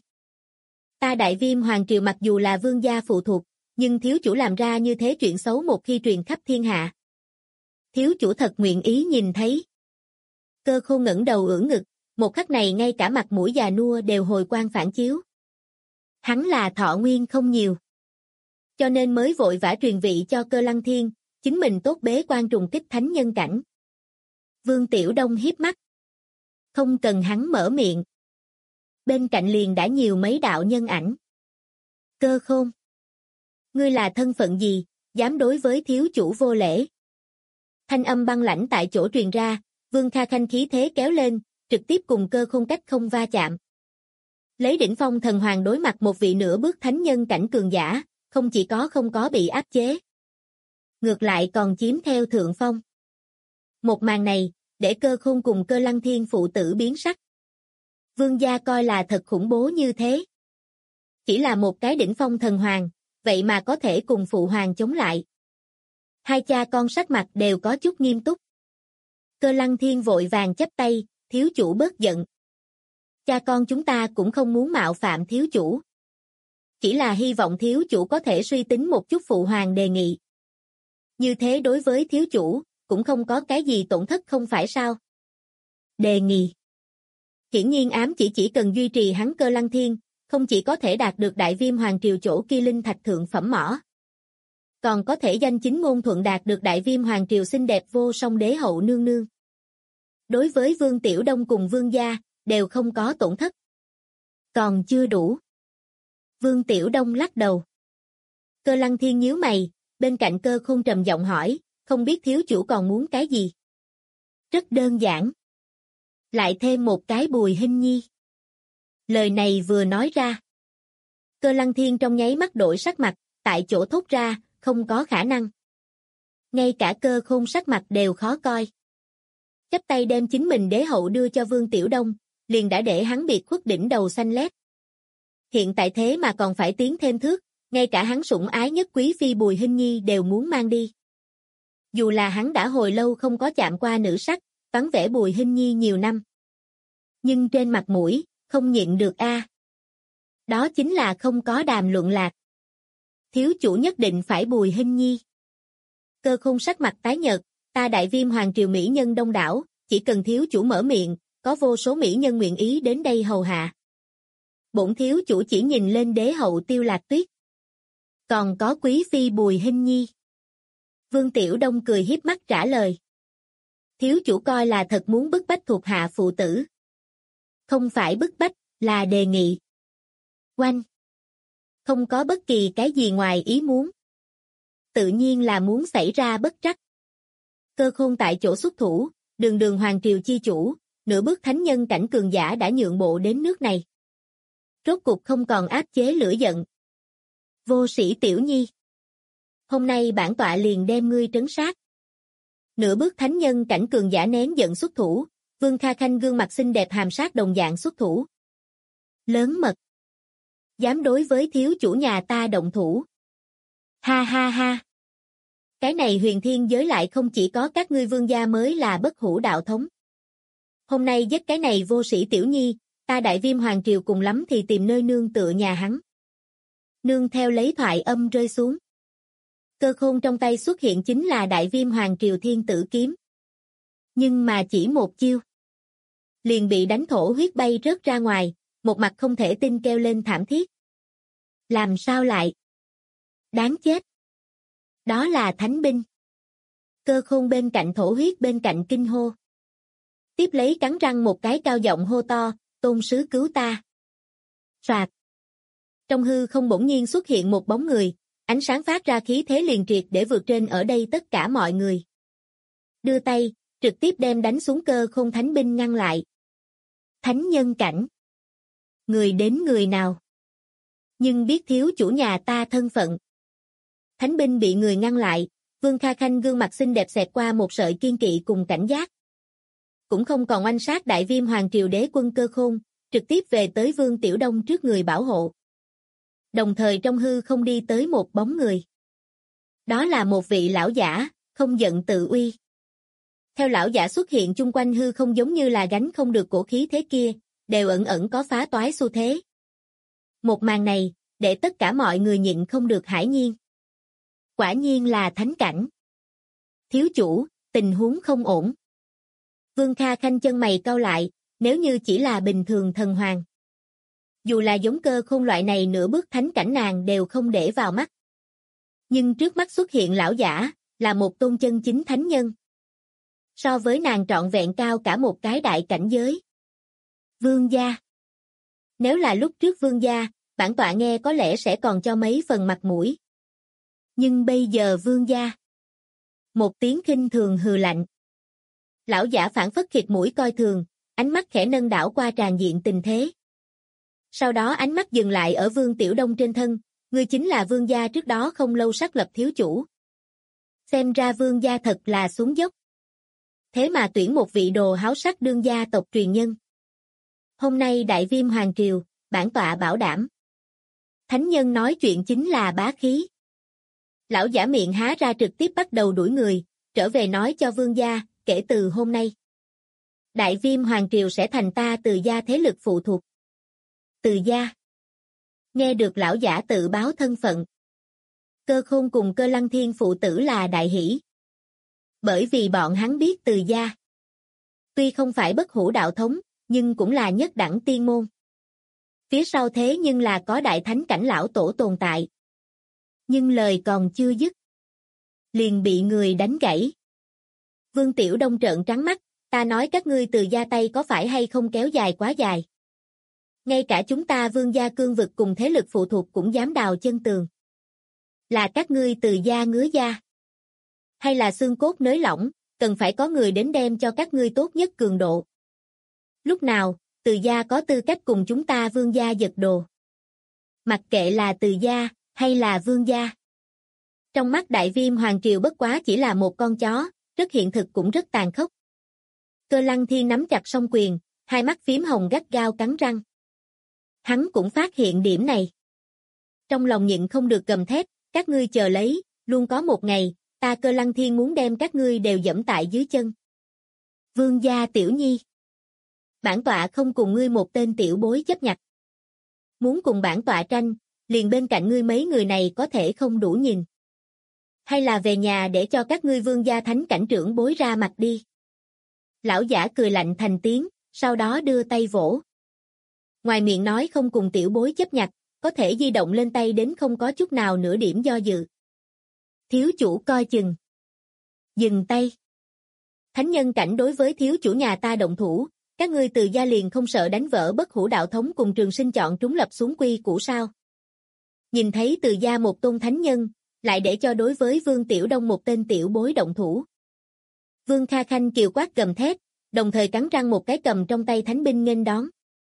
Ta Đại Viêm Hoàng Triều mặc dù là vương gia phụ thuộc, nhưng thiếu chủ làm ra như thế chuyện xấu một khi truyền khắp thiên hạ. Thiếu chủ thật nguyện ý nhìn thấy. Cơ Khôn ngẩng đầu ưỡn ngực, một khắc này ngay cả mặt mũi già nua đều hồi quang phản chiếu. Hắn là thọ nguyên không nhiều, cho nên mới vội vã truyền vị cho Cơ Lăng Thiên, chính mình tốt bế quan trùng kích thánh nhân cảnh. Vương Tiểu Đông hiếp mắt. Không cần hắn mở miệng. Bên cạnh liền đã nhiều mấy đạo nhân ảnh. Cơ Khôn. Ngươi là thân phận gì, dám đối với thiếu chủ vô lễ? Thanh âm băng lãnh tại chỗ truyền ra, Vương Kha Khanh khí thế kéo lên, trực tiếp cùng Cơ Khôn cách không va chạm. Lấy đỉnh phong thần hoàng đối mặt một vị nửa bước thánh nhân cảnh cường giả, không chỉ không có bị áp chế, ngược lại còn chiếm theo thượng phong. Một màn này, để Cơ Khôn cùng Cơ Lăng Thiên phụ tử biến sắc. Vương gia coi là thật khủng bố như thế. Chỉ là một cái đỉnh phong thần hoàng, vậy mà có thể cùng phụ hoàng chống lại. Hai cha con sắc mặt đều có chút nghiêm túc. Cơ Lăng Thiên vội vàng chắp tay, thiếu chủ bớt giận. Cha con chúng ta cũng không muốn mạo phạm thiếu chủ. Chỉ là hy vọng thiếu chủ có thể suy tính một chút phụ hoàng đề nghị. Như thế đối với thiếu chủ, cũng không có cái gì tổn thất không phải sao? Đề nghị. Hiển nhiên ám chỉ cần duy trì hắn Cơ Lăng Thiên, không chỉ có thể đạt được Đại Viêm Hoàng Triều chỗ kia linh thạch thượng phẩm mỏ, còn có thể danh chính ngôn thuận đạt được Đại Viêm Hoàng Triều xinh đẹp vô song đế hậu nương nương. Đối với Vương Tiểu Đông cùng Vương gia, đều không có tổn thất. Còn chưa đủ. Vương Tiểu Đông lắc đầu. Cơ Lăng Thiên nhíu mày, bên cạnh Cơ Khôn trầm giọng hỏi, không biết thiếu chủ còn muốn cái gì? Rất đơn giản. Lại thêm một cái Bùi Hinh Nhi. Lời này vừa nói ra. Cơ Lăng Thiên trong nháy mắt đổi sắc mặt, tại chỗ thốt ra, không có khả năng. Ngay cả Cơ Khôn sắc mặt đều khó coi. Chắp tay đem chính mình đế hậu đưa cho Vương Tiểu Đông, liền đã để hắn biệt khuất đỉnh đầu xanh lét. Hiện tại thế mà còn phải tiến thêm thước, ngay cả hắn sủng ái nhất quý phi Bùi Hinh Nhi đều muốn mang đi. Dù là hắn đã hồi lâu không có chạm qua nữ sắc, vắng vẻ Bùi Hinh Nhi nhiều năm. Nhưng trên mặt mũi, không nhịn được a. Đó chính là không có đàm luận lạc. Thiếu chủ nhất định phải Bùi Hinh Nhi. Cơ Khôn sắc mặt tái nhợt, ta Đại Viêm Hoàng Triều mỹ nhân đông đảo, chỉ cần thiếu chủ mở miệng, có vô số mỹ nhân nguyện ý đến đây hầu hạ. Bổn thiếu chủ chỉ nhìn lên đế hậu Tiêu Lạc Tuyết. Còn có quý phi Bùi Hinh Nhi. Vương Tiểu Đông cười hiếp mắt trả lời. Thiếu chủ coi là thật muốn bức bách thuộc hạ phụ tử. Không phải bức bách, là đề nghị. Oanh. Không có bất kỳ cái gì ngoài ý muốn. Tự nhiên là muốn xảy ra bất trắc. Cơ Khôn tại chỗ xuất thủ, đường đường Hoàng Triều chi chủ, nửa bước thánh nhân cảnh cường giả đã nhượng bộ đến nước này. Rốt cục không còn áp chế lửa giận. Vô sĩ tiểu nhi. Hôm nay bản tọa liền đem ngươi trấn sát. Nửa bước thánh nhân cảnh cường giả nén giận xuất thủ, Vương Kha Khanh gương mặt xinh đẹp hàm sát đồng dạng xuất thủ. Lớn mật. Dám đối với thiếu chủ nhà ta động thủ. Ha ha ha. Cái này huyền thiên giới lại không chỉ có các ngươi vương gia mới là bất hủ đạo thống. Hôm nay giết cái này vô sĩ tiểu nhi, ta Đại Viêm Hoàng Triều cùng lắm thì tìm nơi nương tựa nhà hắn. Nương theo lấy thoại âm rơi xuống. Cơ Khôn trong tay xuất hiện chính là Đại Viêm Hoàng Triều Thiên Tử Kiếm. Nhưng mà chỉ một chiêu. Liền bị đánh thổ huyết bay rớt ra ngoài, một mặt không thể tin kêu lên thảm thiết. Làm sao lại? Đáng chết. Đó là thánh binh. Cơ Khôn bên cạnh thổ huyết bên cạnh kinh hô. Tiếp lấy cắn răng một cái cao giọng hô to, tôn sứ cứu ta. Soạt. Trong hư không bỗng nhiên xuất hiện một bóng người, ánh sáng phát ra khí thế liền triệt để vượt trên ở đây tất cả mọi người. Đưa tay, trực tiếp đem đánh xuống Cơ Khôn thánh binh ngăn lại. Thánh nhân cảnh. Người đến người nào? Nhưng biết thiếu chủ nhà ta thân phận. Thánh binh bị người ngăn lại, Vương Kha Khanh gương mặt xinh đẹp xẹt qua một sợi kiên kỵ cùng cảnh giác. Cũng không còn oanh sát Đại Viêm Hoàng Triều đế quân Cơ Khôn, trực tiếp về tới Vương Tiểu Đông trước người bảo hộ. Đồng thời trong hư không đi tới một bóng người. Đó là một vị lão giả, không giận tự uy. Theo lão giả xuất hiện chung quanh hư không giống như là gánh không được cổ khí thế kia, đều ẩn ẩn có phá toái xu thế. Một màn này, để tất cả mọi người nhịn không được hãi nhiên. Quả nhiên là thánh cảnh. Thiếu chủ, tình huống không ổn. Vương Kha Khanh chân mày cau lại, nếu như chỉ là bình thường thần hoàng. Dù là giống Cơ Khôn loại này nửa bước thánh cảnh nàng đều không để vào mắt. Nhưng trước mắt xuất hiện lão giả, là một tôn chân chính thánh nhân. So với nàng trọn vẹn cao cả một cái đại cảnh giới. Vương gia. Nếu là lúc trước vương gia, bản tọa nghe có lẽ sẽ còn cho mấy phần mặt mũi. Nhưng bây giờ vương gia. Một tiếng khinh thường hừ lạnh. Lão giả phản phất khịt mũi coi thường, ánh mắt khẽ nâng đảo qua tràn diện tình thế. Sau đó ánh mắt dừng lại ở Vương Tiểu Đông trên thân, ngươi chính là vương gia trước đó không lâu xác lập thiếu chủ. Xem ra vương gia thật là xuống dốc. Thế mà tuyển một vị đồ háo sắc đương gia tộc truyền nhân. Hôm nay Đại Viêm Hoàng Triều, bản tọa bảo đảm. Thánh nhân nói chuyện chính là bá khí. Lão giả miệng há ra trực tiếp bắt đầu đuổi người, trở về nói cho vương gia, kể từ hôm nay. Đại Viêm Hoàng Triều sẽ thành ta Từ gia thế lực phụ thuộc. Từ gia. Nghe được lão giả tự báo thân phận. Cơ Khôn cùng Cơ Lăng Thiên phụ tử là đại hỷ. Bởi vì bọn hắn biết Từ gia. Tuy không phải bất hủ đạo thống, nhưng cũng là nhất đẳng tiên môn. Phía sau thế nhưng là có đại thánh cảnh lão tổ tồn tại. Nhưng lời còn chưa dứt, liền bị người đánh gãy. Vương Tiểu Đông trợn trắng mắt, ta nói các ngươi Từ gia tay có phải hay không kéo dài quá dài. Ngay cả chúng ta Vương gia cương vực cùng thế lực phụ thuộc cũng dám đào chân tường. Là các ngươi Từ gia ngứa da. Hay là xương cốt nới lỏng, cần phải có người đến đem cho các ngươi tốt nhất cường độ. Lúc nào, Từ gia có tư cách cùng chúng ta Vương gia giật đồ. Mặc kệ là Từ gia, hay là Vương gia. Trong mắt Đại Viêm Hoàng Triều bất quá chỉ là một con chó, rất hiện thực cũng rất tàn khốc. Cơ Lăng Thiên nắm chặt song quyền, hai mắt phím hồng gắt gao cắn răng. Hắn cũng phát hiện điểm này. Trong lòng nhịn không được gầm thét, các ngươi chờ lấy, luôn có một ngày, ta Cơ Lăng Thiên muốn đem các ngươi đều dẫm tại dưới chân. Vương gia tiểu nhi. Bản tọa không cùng ngươi một tên tiểu bối chấp nhặt. Muốn cùng bản tọa tranh, liền bên cạnh ngươi mấy người này có thể không đủ nhìn. Hay là về nhà để cho các ngươi Vương gia thánh cảnh trưởng bối ra mặt đi. Lão giả cười lạnh thành tiếng, sau đó đưa tay vỗ. Ngoài miệng nói không cùng tiểu bối chấp nhặt, có thể di động lên tay đến không có chút nào nửa điểm do dự. Thiếu chủ coi chừng. Dừng tay. Thánh nhân cảnh đối với thiếu chủ nhà ta động thủ, các ngươi Từ gia liền không sợ đánh vỡ bất hủ đạo thống cùng Trường Sinh chọn trúng lập xuống quy củ sao. Nhìn thấy Từ gia một tôn thánh nhân, lại để cho đối với Vương Tiểu Đông một tên tiểu bối động thủ. Vương Kha Khanh kiều quát gầm thét, đồng thời cắn răng một cái cầm trong tay thánh binh nghênh đón.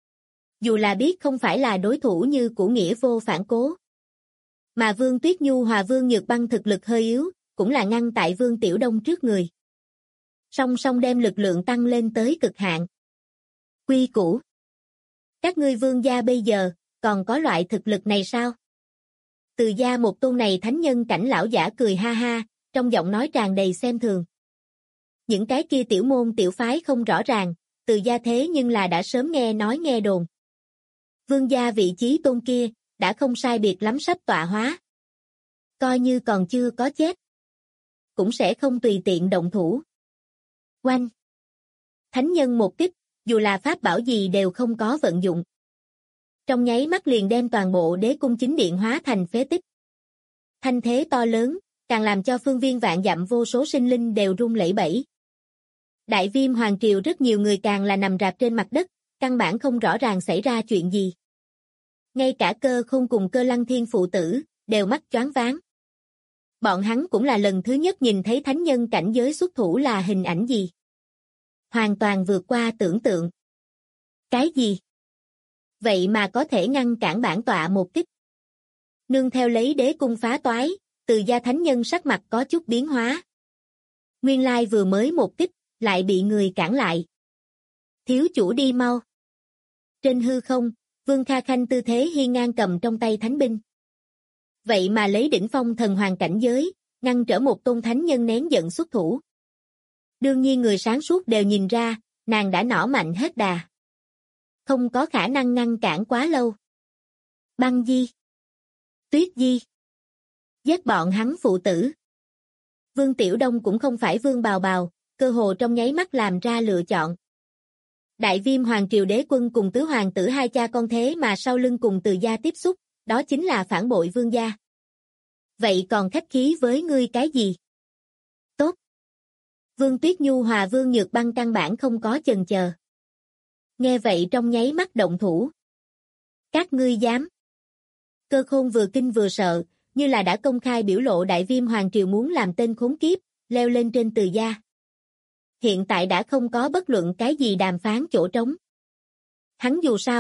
Dù là biết không phải là đối thủ như Cũ Nghĩa vô phản cố. Mà Vương Tuyết Nhu hòa Vương Nhược Băng thực lực hơi yếu, cũng là ngăn tại Vương Tiểu Đông trước người. Song song đem lực lượng tăng lên tới cực hạn. Quy củ. Các ngươi Vương gia bây giờ, còn có loại thực lực này sao? Từ gia một tôn này thánh nhân cảnh lão giả cười ha ha, trong giọng nói tràn đầy xem thường. Những cái kia tiểu môn tiểu phái không rõ ràng, Từ gia thế nhưng là đã sớm nghe nói nghe đồn. Vương gia vị trí tôn kia, đã không sai biệt lắm sắp tọa hóa. Coi như còn chưa có chết, cũng sẽ không tùy tiện động thủ. Oanh! Thánh nhân một kích, dù là pháp bảo gì đều không có vận dụng. Trong nháy mắt liền đem toàn bộ đế cung chính điện hóa thành phế tích. Thanh thế to lớn, càng làm cho phương viên vạn dặm vô số sinh linh đều run lẩy bẩy. Đại Viêm Hoàng Triều rất nhiều người càng là nằm rạp trên mặt đất, căn bản không rõ ràng xảy ra chuyện gì. Ngay cả Cơ Khôn cùng Cơ Lăng Thiên phụ tử, đều mắt choáng váng. Bọn hắn cũng là lần thứ nhất nhìn thấy thánh nhân cảnh giới xuất thủ là hình ảnh gì. Hoàn toàn vượt qua tưởng tượng. Cái gì? Vậy mà có thể ngăn cản bản tọa một kích. Nương theo lấy đế cung phá toái, Từ gia thánh nhân sắc mặt có chút biến hóa. Nguyên lai vừa mới một kích, lại bị người cản lại. Thiếu chủ đi mau. Trên hư không, Vương Kha Khanh tư thế hiên ngang cầm trong tay thánh binh. Vậy mà lấy đỉnh phong thần hoàng cảnh giới, ngăn trở một tôn thánh nhân nén giận xuất thủ. Đương nhiên người sáng suốt đều nhìn ra, nàng đã nỏ mạnh hết đà. Không có khả năng ngăn cản quá lâu. Băng Di, Tuyết Di, giết bọn hắn phụ tử. Vương Tiểu Đông cũng không phải Vương Bào Bào, cơ hồ trong nháy mắt làm ra lựa chọn. Đại Viêm Hoàng Triều đế quân cùng tứ hoàng tử hai cha con thế mà sau lưng cùng Từ gia tiếp xúc, đó chính là phản bội Vương gia. Vậy còn khách khí với ngươi cái gì? Tốt. Vương Tuyết Nhu hòa Vương Nhược Băng căn bản không có chần chờ. Nghe vậy trong nháy mắt động thủ. Các ngươi dám. Cơ Khôn vừa kinh vừa sợ, như là đã công khai biểu lộ Đại Viêm Hoàng Triều muốn làm tên khốn kiếp, leo lên trên Từ gia. Hiện tại đã không có bất luận cái gì đàm phán chỗ trống. Hắn dù sao.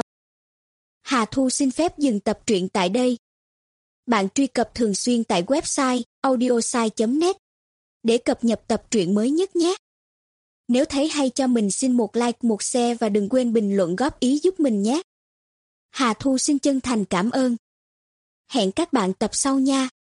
Hà Thu xin phép dừng tập truyện tại đây. Bạn truy cập thường xuyên tại website audiosai.net để cập nhật tập truyện mới nhất nhé. Nếu thấy hay cho mình xin một like, một share và đừng quên bình luận góp ý giúp mình nhé. Hà Thu xin chân thành cảm ơn. Hẹn các bạn tập sau nha.